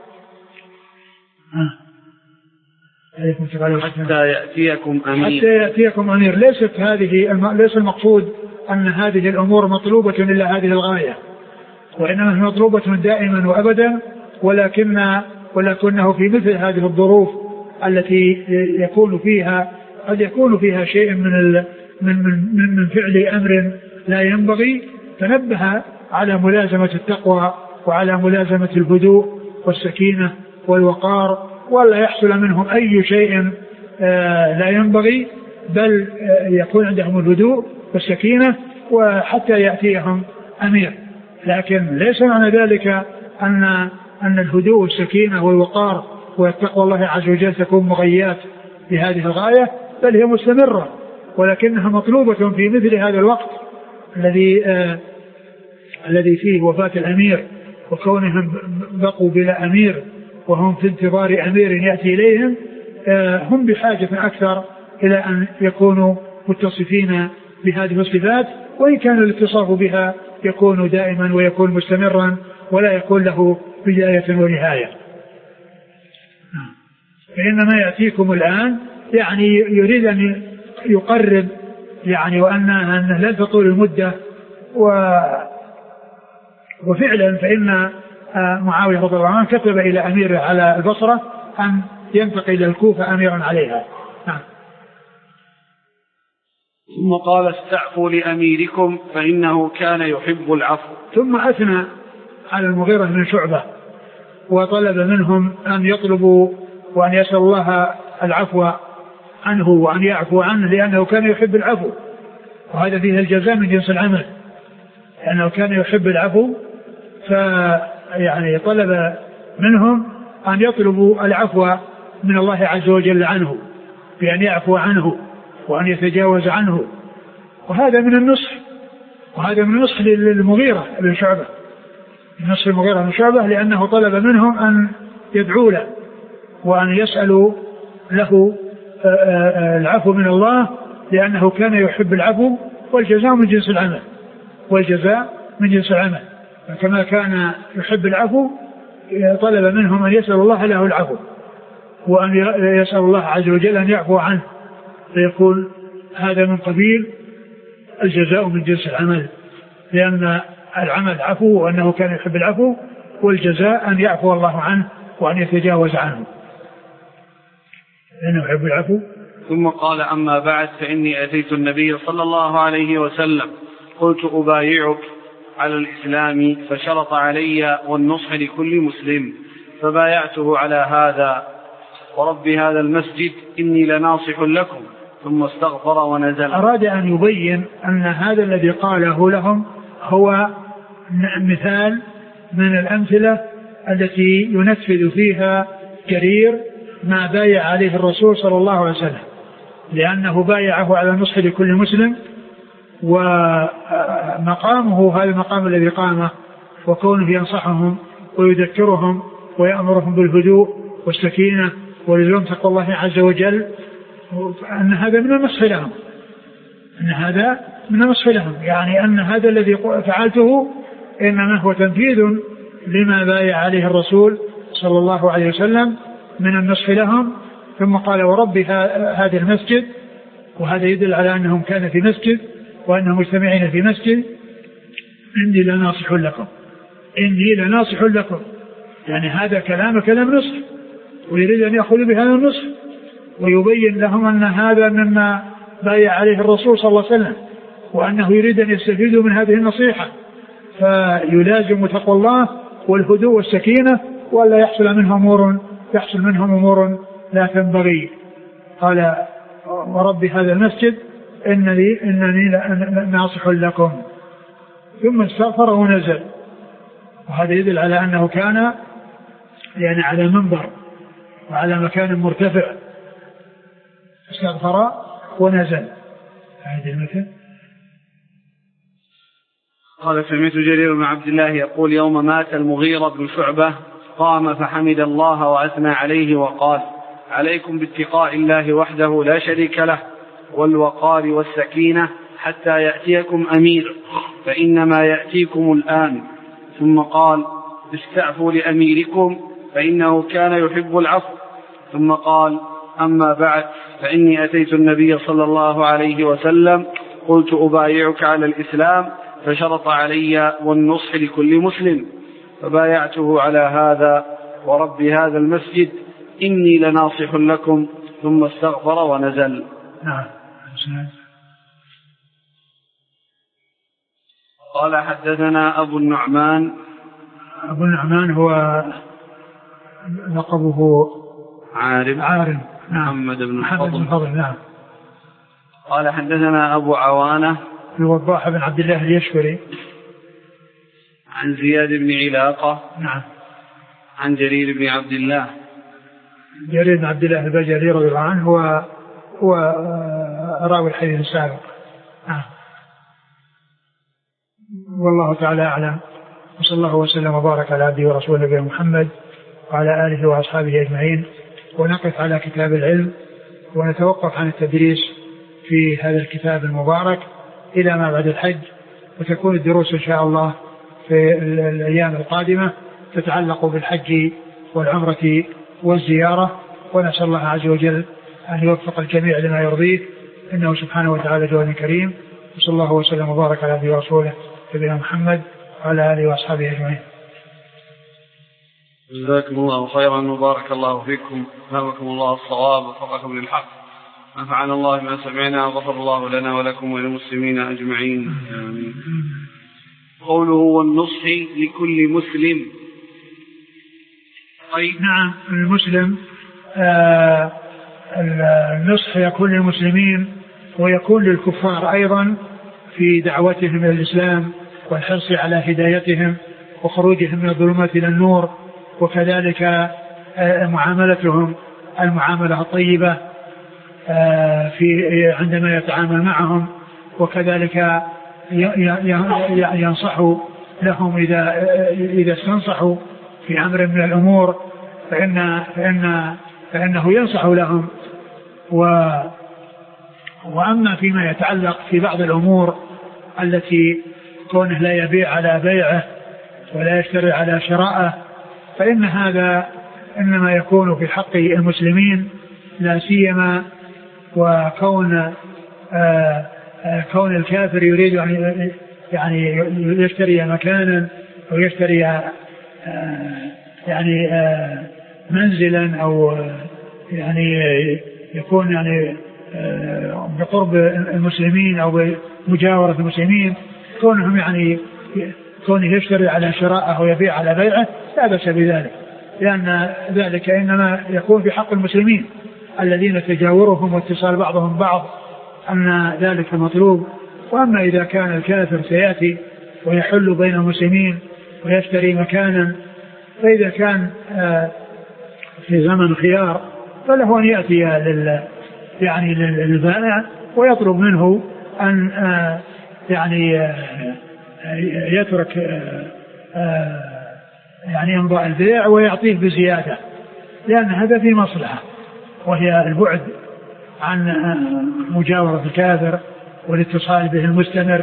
حتى يأتيكم أمير. حتى يأتيكم أمير. ليست هذه ليس المقصود أن هذه الأمور مطلوبة إلا هذه الغاية، وإنما هي مطلوبة دائما وأبدا، ولكن ولكنه في مثل هذه الظروف التي يكون فيها قد يكون فيها شيء من من من من فعل أمر لا ينبغي، تنبه على ملازمة التقوى وعلى ملازمة الهدوء والسكينة والوقار، ولا يحصل منهم أي شيء لا ينبغي، بل يكون عندهم الهدوء والسكينة وحتى يأتيهم أمير. لكن ليس معنى ذلك أن أن الهدوء والسكينة والوقار والتقوى الله عز وجل تكون مغيات بهذه الغاية، بل هي مستمرة، ولكنها مطلوبة في مثل هذا الوقت الذي آه الذي فيه وفاة الأمير، وكونهم بقوا بلا أمير وهم في انتظار أمير يأتي إليهم. آه هم بحاجة أكثر إلى أن يكونوا متصفين بهذه الصفات، وإن كان الاتصاف بها يكون دائما ويكون مستمرا، ولا يكون له بداية ونهاية. فإنما يأتيكم الآن يعني يريد أن يقرب يعني وأنها لا تطول المدة، و وفعلا فإن معاوية رضي الله عنه كتب إلى أميره على البصرة أن ينتقل إلى الكوفة أميرا عليها. نعم. ثم قال استعفوا لأميركم فإنه كان يحب العفو. ثم أثنى على المغيرة بن شعبة وطلب منهم أن يطلبوا وأن يسأل الله العفو عنه وأن يعفو عنه، لأنه كان يحب العفو، وهذا فيه الجزاء من جنس العمل، لأنه كان يحب العفو. فيعني طلب منهم أن يطلبوا العفو من الله عز وجل عنه، بأن يعفو عنه وأن يتجاوز عنه، وهذا من النصح، وهذا من النصح للمغيرة بن شعبة، نصح المغيرة بن شعبة، لأنه طلب منهم أن يدعوا له وأن يسألوا له العفو من الله، لأنه كان يحب العفو، والجزاء من جنس العمل، والجزاء من جنس العمل. فكما كان يحب العفو طلب منهم أن يسأل الله له العفو، وأن يسأل الله عز وجل أن يعفو عنه، فيقول هذا من قبيل الجزاء من جنس العمل، لأن العمل عفو، وأنه كان يحب العفو، والجزاء أن يعفو الله عنه وأن يتجاوز عنه، لأنه يحب العفو. ثم قال أما بعد فإني أتيت النبي صلى الله عليه وسلم قلت أبايعك على الإسلام، فشرط علي والنصح لكل مسلم، فبايعته على هذا، ورب هذا المسجد إني لناصح لكم، ثم استغفر ونزل. أراد أن يبين أن هذا الذي قاله لهم هو مثال من الأمثلة التي ينفذ فيها جرير ما بايع عليه الرسول صلى الله عليه وسلم، لأنه بايعه على النصح لكل مسلم، ومقامه هذا المقام الذي قامه، وكونه ينصحهم ويذكرهم ويأمرهم بالهدوء والسكينة ولزوم تقوى الله عز وجل، أن هذا من النصح لهم، أن هذا من النصح لهم، يعني أن هذا الذي فعلته إنما هو تنفيذ لما بايع عليه الرسول صلى الله عليه وسلم من النصح لهم. ثم قال ورب هذا المسجد، وهذا يدل على أنهم كانوا في مسجد وأنهم مجتمعين في مسجد، إني لناصح لكم إني لناصح لكم، يعني هذا كلام كلام نصح، ويريد أن يأخذ بهذا النصح ويبين لهم أن هذا مما بايع عليه الرسول صلى الله عليه وسلم، وأنه يريد أن يستفيدوا من هذه النصيحة، فيلازم تقوى الله والهدوء والسكينة، ولا يحصل منهم أمور يحصل منهم أمور لا تنبغي. قال ورب هذا المسجد إنني إنني ناصح لكم، ثم استغفر ونزل، وهذا يدل على أنه كان يعني على منبر وعلى مكان مرتفع، استغفر ونزل. هذه المثل. قال سمعت جرير بن عبد الله يقول يوم مات المغيرة بن شعبة قام فحمد الله وأثنى عليه وقال عليكم باتقاء الله وحده لا شريك له والوقار والسكينة حتى يأتيكم أمير فإنما يأتيكم الآن. ثم قال استعفوا لأميركم فإنه كان يحب العفو. ثم قال أما بعد فإني أتيت النبي صلى الله عليه وسلم قلت أبايعك على الإسلام فشرط علي والنصح لكل مسلم فبايعته على هذا ورب هذا المسجد إني لناصح لكم ثم استغفر ونزل. نعم. قال حدثنا أبو النعمان. أبو النعمان هو لقبه عارم عارم نعم. محمد بن محمد بن فضل. نعم. قال حدثنا أبو عوانة الوضاح بن عبد الله اليشكري عن زياد بن علاقة. نعم. عن جرير بن عبد الله. جرير بن عبد الله البجلي رضي الله عنه هو هو راوي الحديث السابق. نعم. والله تعالى أعلم، وصلى الله وسلم وبارك على عبده ورسوله نبينا محمد وعلى آله وأصحابه أجمعين. ونقف على كتاب العلم ونتوقف عن التدريس في هذا الكتاب المبارك إلى ما بعد الحج، وتكون الدروس إن شاء الله في الأيام القادمة تتعلق بالحج والعمرة والزيارة. ونسأل الله عز وجل أن يوفق الجميع لما يرضيه، إنه سبحانه وتعالى جواد كريم. وصلى الله وسلم وبارك على عبده ورسوله نبينا محمد وعلى آله وأصحابه أجمعين. جزاكم الله خيرا وبارك الله فيكم، فهمكم الله الصواب ووفقكم للحق، نفعنا الله بما سمعنا وغفر الله لنا ولكم وللمسلمين أجمعين آمين. قوله والنصح لكل مسلم. أي نعم المسلم آه النصح يكون للمسلمين ويكون للكفار أيضا في دعوتهم إلى الإسلام والحرص على هدايتهم وخروجهم من الظلمات إلى النور، وكذلك آه معاملتهم المعاملة الطيبة آه في عندما يتعامل معهم، وكذلك ينصح لهم إذا إذا استنصحوا في أمر من الأمور فإن فإن فإنه ينصح لهم. و وأما فيما يتعلق في بعض الأمور التي كونه لا يبيع على بيعه ولا يشتري على شراءه فإن هذا إنما يكون في حق المسلمين، لا سيما وكون آه آه كون الكافر يريد أن يعني يشتري مكانا أو يشتري آه يعني آه منزلا أو يعني يكون يعني آه بقرب المسلمين أو بمجاورة المسلمين، كونهم يعني كونه يشتري على شراءه ويبيع على بيعه لا بأس بذلك، لأن ذلك إنما يكون في حق المسلمين الذين تجاورهم واتصال بعضهم بعض، أن ذلك مطلوب. وأما إذا كان الكافر سيأتي ويحل بين المسلمين ويشتري مكانا، فإذا كان آه في زمن خيار فله أن يأتي لل يعني للبائع ويطلب منه أن آه يعني آه يترك آه آه يعني يمضي البيع ويعطيه بزيادة، لأن هذا في مصلحة وهي البعد عن آه مجاورة الكافر والاتصال به المستمر.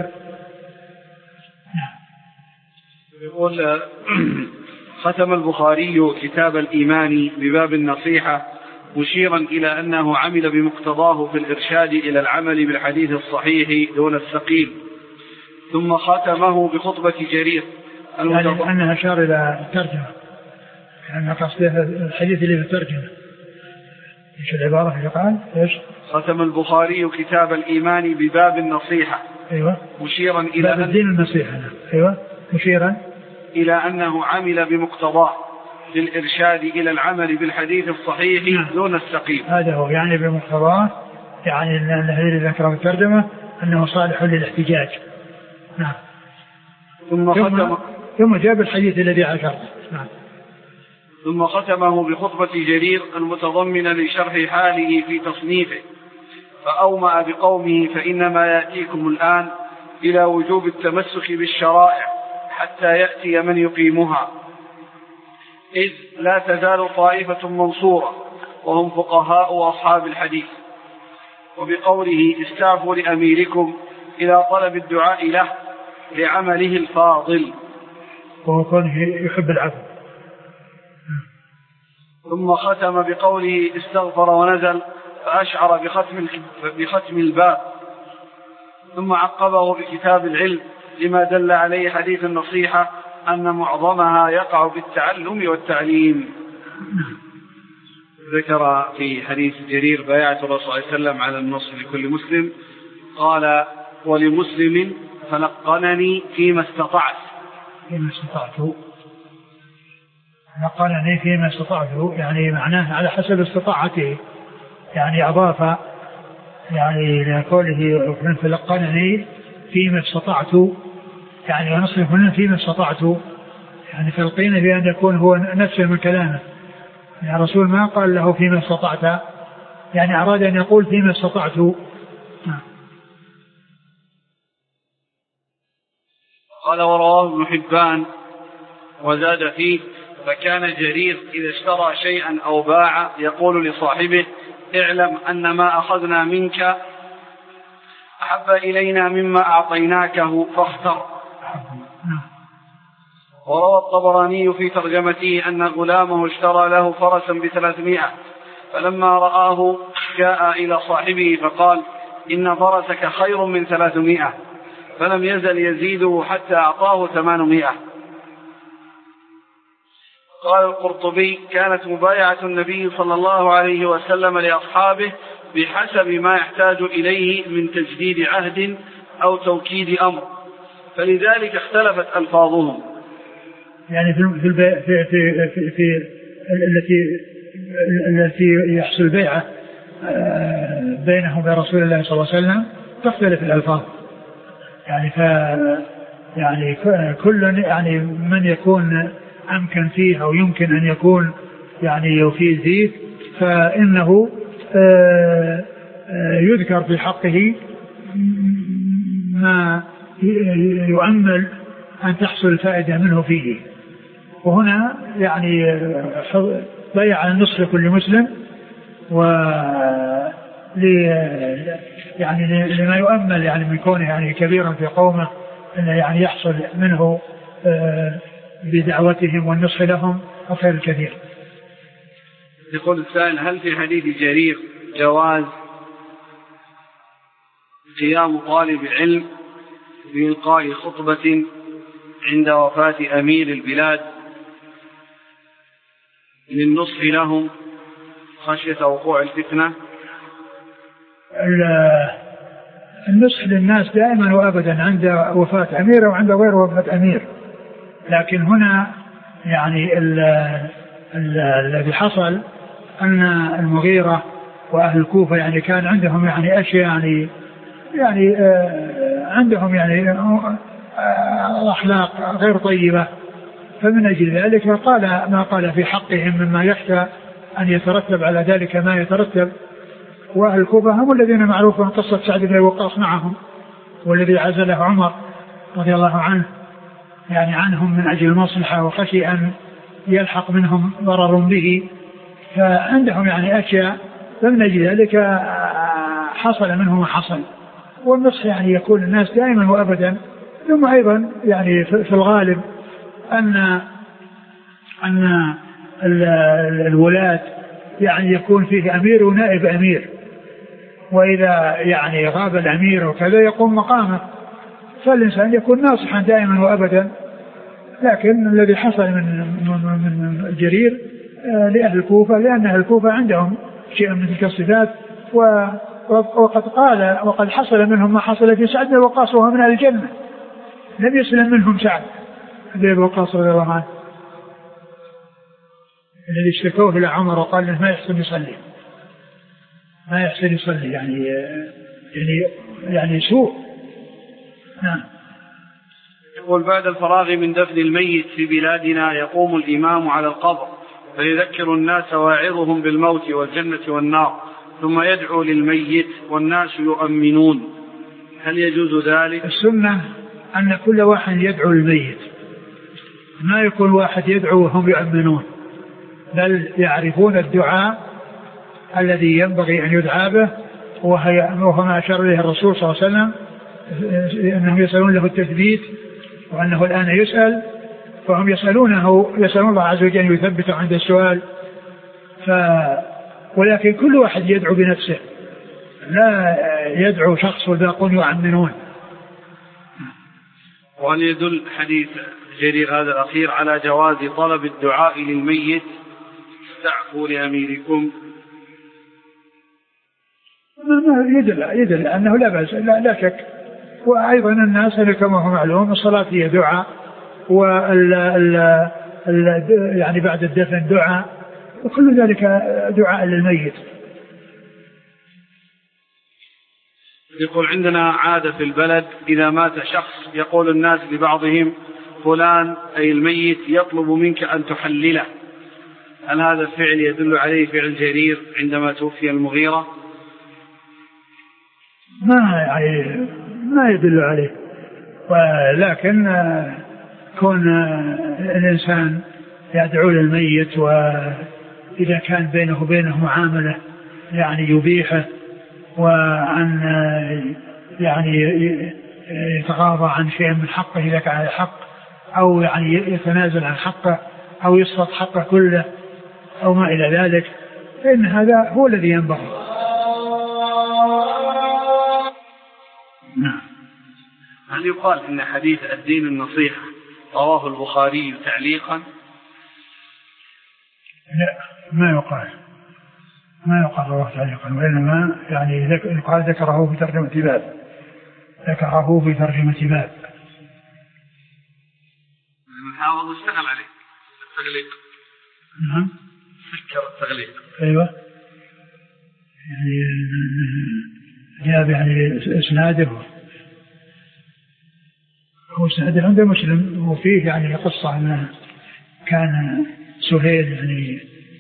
يقول ختم البخاري كتاب الإيمان بباب النصيحة مشيرا إلى أنه عمل بمقتضاه في الإرشاد إلى العمل بالحديث الصحيح دون السقيم، ثم ختمه بخطبة جرير يعني أنها أشار إلى الترجمة، يعني قصده الحديث اللي في الترجمة. إيش العبارة اللي قال؟ إيش؟ ختم البخاري كتاب الإيمان بباب النصيحة. أيوة. مشيرا إلى باب الدين النصيحة. أيوة. مشيرا إلى أنه عمل بمقتضاه للإرشاد إلى العمل بالحديث الصحيح نعم. دون السقيم. هذا هو يعني بمقتضاه، يعني الذي ذكره الترجمة أنه صالح للاحتجاج. نعم. ثم ختم ثم جاب الحديث الذي عشرته. نعم. ثم ختمه بخطبة جرير المتضمنة لشرح حاله في تصنيفه، فأومأ بقومه فإنما يأتيكم الآن إلى وجوب التمسك بالشرائع حتى يأتي من يقيمها، إذ لا تزال طائفة منصورة وهم فقهاء وأصحاب الحديث. وبقوله استعفوا لأميركم إلى طلب الدعاء له لعمله الفاضل، وهو كونه يحب العفو. ثم ختم بقوله استغفر ونزل فأشعر بختم, بختم الباب، ثم عقبه بكتاب العلم لما دل عليه حديث النصيحة أن معظمها يقع بالتعلم والتعليم. ذكر في حديث جرير بيعة الرسول صلى الله عليه وسلم على النصح لكل مسلم، قال ولمسلم فلقنني فيما استطعت. فيما استطعت نقلني فيما استطعته، يعني معناه على حسب استطاعته، يعني أضاف يعني لقوله فلقنني فيما استطعت، يعني ونصرف منه فيما استطعت، يعني تلقين بأن يكون هو نفسه من كلامه. يعني الرسول ما قال له فيما استطعت، يعني أراد أن يقول فيما استطعت. قال ورواه ابن حبان وزاد فيه فكان جرير إذا اشترى شيئا أو باع يقول لصاحبه اعلم أن ما أخذنا منك أحب إلينا مما أعطيناكه فاختر. وروى الطبراني في ترجمته أن غلامه اشترى له فرسا بثلاثمائة، فلما رآه جاء إلى صاحبه فقال إن فرسك خير من ثلاثمائة، فلم يزل يزيده حتى أعطاه ثمانمائة. قال القرطبي كانت مبايعة النبي صلى الله عليه وسلم لأصحابه بحسب ما يحتاج إليه من تجديد عهد أو توكيد أمر، فلذلك اختلفت ألفاظهم. يعني في في في في, في, في التي التي يحصل بيعة بينهم وبين رسول الله صلى الله عليه وسلم تختلف الألفاظ، يعني ف يعني كل يعني من يكون أمكن فيه أو يمكن أن يكون يعني يفيد فيه فإنه يذكر في حقه ما يؤمل أن تحصل الفائدة منه فيه. وهنا يعني ضيع النصف لكل مسلم و يعني لما يؤمل يعني من كونه يعني كبيرا في قومه أن يعني يحصل منه بدعوتهم والنصح لهم الخير الكثير. يقول السائل هل في حديث جرير جواز قيام طالب علم بإلقاء خطبة عند وفاة أمير البلاد للنصح لهم خشية وقوع الفتنة؟ النصح للناس دائما وأبدا عند وفاة أمير وعند غير وفاة أمير، لكن هنا يعني الذي حصل أن المغيرة وأهل الكوفة يعني كان عندهم يعني أشياء يعني يعني عندهم يعني أخلاق غير طيبة، فمن أجل ذلك قال ما قال في حقهم مما يخشى أن يترتب على ذلك ما يترتب. وأهل الكوفة هم الذين معروفون قصة سعد بن وقاص معهم، والذي عزله عمر رضي الله عنه يعني عنهم من أجل المصلحة وخشي أن يلحق منهم ضرر به، فعندهم يعني أشياء، فمن أجل ذلك حصل منهم ما حصل. والنصح يعني يكون الناس دائما وأبدا. ثم أيضا يعني في الغالب أن أن الولاة يعني يكون فيه أمير ونائب أمير، وإذا يعني غاب الأمير وكذا يقوم مقامه، فالإنسان يكون ناصحا دائما وأبدا. لكن الذي حصل من من الجرير لأهل الكوفة، لأن أهل الكوفة عندهم شيء من تلك الصفات، وقد قال وقد حصل منهم ما حصل في سعد بن وقاص وهو من أهل الجنة، لم يسلم منهم سعد بن وقاص رضي الله عنه الذي اشتكوه إلى عمر وقال له ما يحسن يصلي، ما يحسن يصلي يعني يعني يعني سوء. نعم. يقول بعد الفراغ من دفن الميت في بلادنا يقوم الإمام على القبر فيذكر الناس واعظهم بالموت والجنة والنار، ثم يدعو للميت والناس يؤمنون، هل يجوز ذلك؟ السنة أن كل واحد يدعو للميت، ما يكون واحد يدعو وهم يؤمنون، بل يعرفون الدعاء الذي ينبغي أن يدعى به، وهو ما أشار إليه الرسول صلى الله عليه وسلم أنهم يسألون له التثبيت، وأنه الآن يسأل، فهم يسألونه يسألون الله عز وجل يثبت عند السؤال. ف ولكن كل واحد يدعو بنفسه، لا يدعو شخص والباقون يؤمنون. وهل يدل حديث جرير هذا الأخير على جواز طلب الدعاء للميت استعفوا لأميركم؟ ما يدل يدل أنه لا بأس، لا, لا شك. وأيضا الناس كما هو معلوم الصلاة هي دعاء، وال ال ال يعني بعد الدفن دعاء، وكل ذلك دعاء للميت. يقول عندنا عادة في البلد إذا مات شخص يقول الناس لبعضهم فلان أي الميت يطلب منك أن تحلله، هل هذا الفعل يدل عليه فعل جرير عندما توفي المغيرة؟ ما يعني ما يدل عليه، ولكن كون الإنسان يدعو للميت وإذا كان بينه وبينه معاملة يعني يبيحه، وأن يعني يتغاضى عن شيء من حقه إذا كان على حق، أو يعني يتنازل عن حقه أو يسقط حقه كله أو ما إلى ذلك، فإن هذا هو الذي ينبغي. نعم. هل يقال إن حديث الدين النصيحة رواه البخاري تعليقا؟ لا، ما يقال ما يقال رواه تعليقا، وإنما يعني يقال ذكره في ترجمة باب، ذكره في ترجمة باب. نحاول نشتغل عليه التغليق. نعم. فكر التغليق. أيوة. يعني جاب يعني إسناده هو إسناده عند مسلم، وفيه يعني قصة أن كان سهيل يعني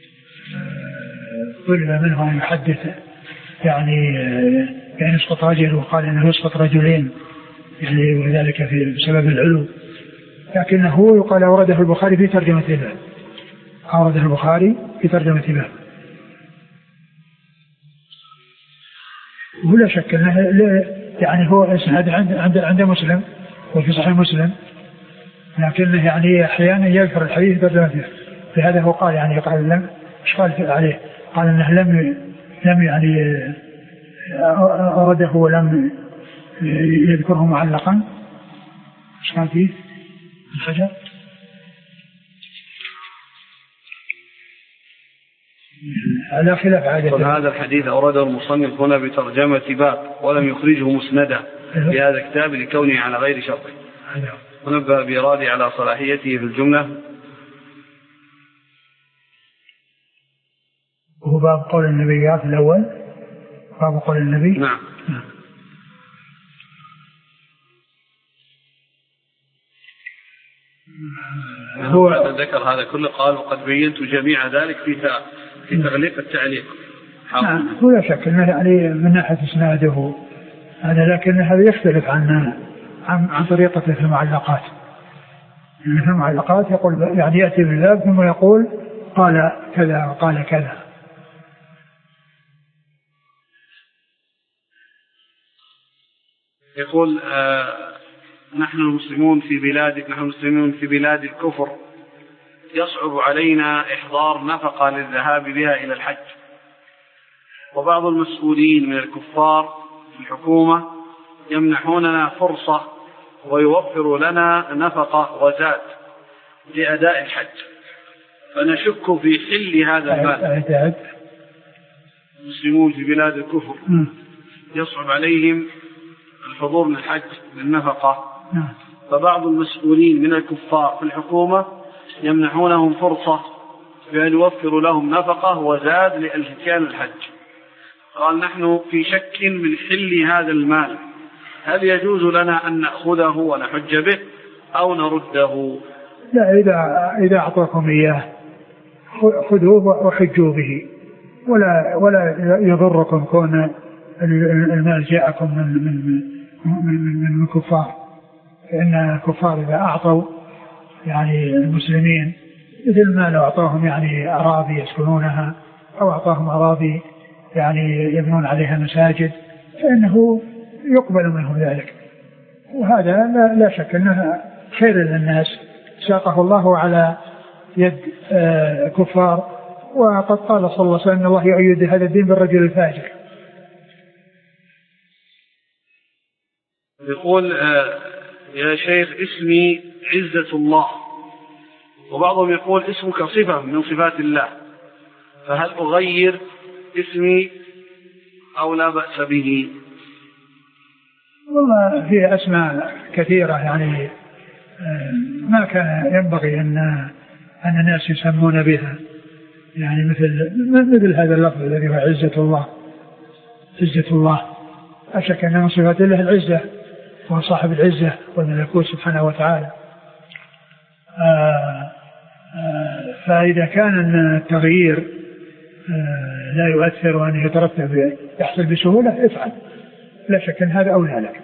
طلب منه أن يحدث يعني يعني يسقط رجل، وقال أنه يسقط رجلين يعني، وذلك في بسبب العلو، لكنه يقال أورده البخاري في ترجمة باب، أورده البخاري في ترجمة باب. ولا شك أنه يعني هو إسناد عند عند عند مسلم وفي صحيح مسلم، لكنه يعني أحيانا يذكر الحديث ترجمة باب. لهذا هو قال يعني قال لم إيش قال عليه، قال أنه لم لم يعني أورده ولم يذكره معلقا. إيش قال فيه الحجر؟ على خلاف عادة. هذا الحديث أورده المصنف هنا بترجمة باب ولم يخرجه مسندا في هذا الكتاب لكونه على غير شرطه، ونبه بإرادة على صلاحيته في الجملة. وهو باب قول النبي في الأول، باب قول النبي. نعم. نعم. هو ذكر هذا كله، قال وقد بينت جميع ذلك في في تغليق التعليق. نعم. ولا شك أنه يعني من ناحية إسناده هذا، لكن هذا يختلف عن عن, عن طريقة في المعلقات. يعني في المعلقات يقول يعني يأتي بالباب ثم يقول قال كذا وقال كذا. يقول آه نحن المسلمون في بلاد نحن المسلمون في بلاد الكفر يصعب علينا إحضار نفقة للذهاب بها إلى الحج، وبعض المسؤولين من الكفار في الحكومة يمنحوننا فرصة ويوفر لنا نفقة وزاد لأداء الحج، فنشك في حل هذا المال. المسلمون في بلاد الكفر يصعب عليهم الحضور للحج بالنفقة، فبعض المسؤولين من الكفار في الحكومة يمنحونهم فرصة بأن يوفروا لهم نفقة وزاد لإتيان الحج. قال نحن في شك من حل هذا المال، هل يجوز لنا أن نأخذه ونحج به أو نرده؟ لا، إذا إذا أعطاكم إياه خذوه وحجوا به، ولا ولا يضركم كون المال جاءكم من من من من الكفار، فإن الكفار إذا أعطوا يعني المسلمين مثل ما لو أعطاهم يعني أراضي يسكنونها أو أعطاهم أراضي يعني يبنون عليها مساجد فإنه يقبل منهم ذلك، وهذا لا, لا شك أنها خير للناس ساقه الله على يد آه كفار. وقد قال صلى الله عليه وسلم: الله يؤيد هذا الدين بالرجل الفاجر. يقول آه يا شيخ اسمي عزة الله، وبعضهم يقول اسمك صفة من صفات الله، فهل أغير اسمي أو لا بأس به؟ والله في أسماء كثيرة يعني ما كان ينبغي أن أن الناس يسمون بها، يعني مثل مثل هذا اللفظ الذي هو عزة الله. عزة الله أشك أن من صفات الله العزة، هو صاحب العزة والملكوت سبحانه وتعالى. آآ آآ فإذا كان التغيير لا يؤثر وأن يترتب يحصل بسهولة افعل، لا شك أن هذا أولى لك.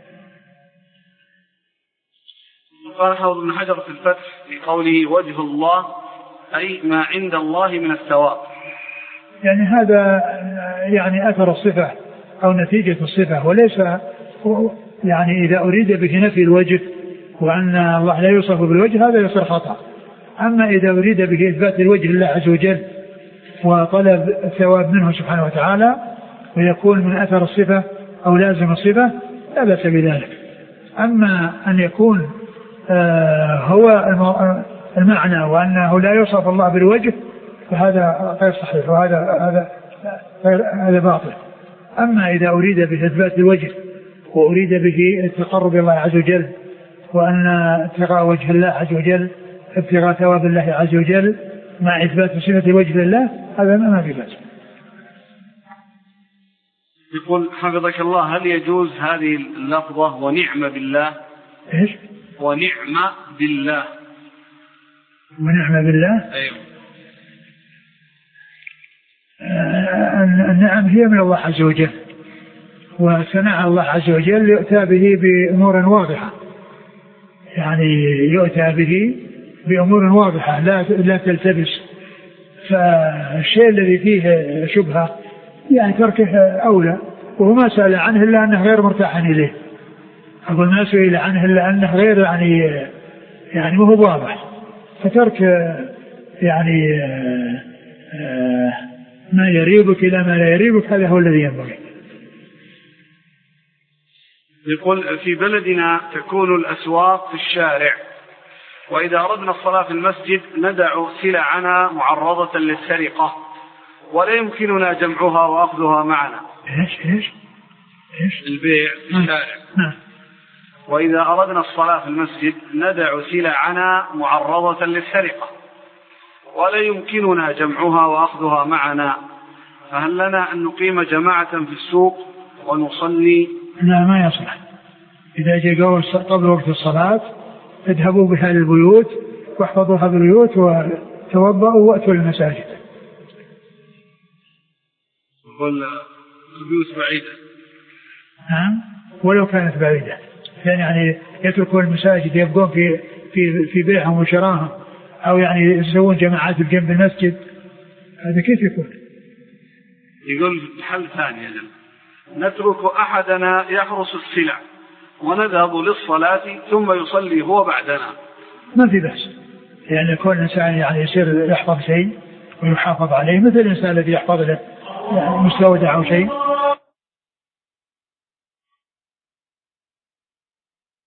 قال حافظ بن حجر في الفتح في قوله وجه الله أي ما عند الله من الثواب، يعني هذا يعني أثر الصفة أو نتيجة الصفة، وليس يعني إذا أريد به نفي الوجه وأن الله لا يوصف بالوجه هذا يصير خطأ. أما إذا أريد به إثبات الوجه لله عز وجل وطلب الثواب منه سبحانه وتعالى ويكون من أثر الصفة أو لازم الصفة لا بأس بذلك. أما أن يكون آه هو المعنى وأنه لا يوصف الله بالوجه فهذا غير صحيح، وهذا هذا هذا باطل. أما إذا أريد به إثبات الوجه وأريد به التقرب الله عز وجل وأن ابتغاء وجه الله عز وجل ابتغاء ثواب الله عز وجل مع إثبات صفة الوجه لله هذا ما في بأس. يقول حفظك الله هل يجوز هذه اللفظة ونعم بالله؟ إيش؟ ونعم بالله. ونعم بالله؟ أيوه. آه النعم هي من الله عز وجل، وثناء الله عز وجل يؤتى به بأمور واضحة، يعني يؤتى به بأمور واضحة لا لا تلتبس. فالشيء الذي فيه شبهة يعني تركه أولى، وهو ما سأل عنه إلا أنه غير مرتاح إليه، أقول ما سئل عنه إلا أنه غير يعني يعني مو واضح، فترك يعني ما يريبك إلى ما لا يريبك هذا هو الذي ينبغي. يقول في بلدنا تكون الأسواق في الشارع، وإذا أردنا الصلاة في المسجد ندع سلعنا معرضة للسرقة ولا يمكننا جمعها وأخذها معنا. إيش إيش إيش البيع في الشارع. نعم. وإذا أردنا الصلاة في المسجد ندع سلعنا معرضة للسرقة ولا يمكننا جمعها وأخذها معنا، فهل لنا أن نقيم جماعة في السوق ونصلي؟ لا، ما يصلح. إذا جاءوا قبل وقت الصلاة اذهبوا بها للبيوت واحفظوها بالبيوت وتوضأوا وأتوا للمساجد. يقول البيوت بعيدة. نعم، ولو كانت بعيدة، يعني يتركوا المساجد يبقون في في في بيعهم وشراهم، أو يعني يسوون جماعات بجنب المسجد، هذا كيف يكون؟ يقول حل ثاني يجب. نترك أحدنا يحرس السلع ونذهب للصلاة ثم يصلي هو بعدنا. ما في بأس، يعني يكون الإنسان يعني يصير يحفظ شيء ويحافظ عليه مثل الإنسان الذي يحفظ له مستودع أو شيء.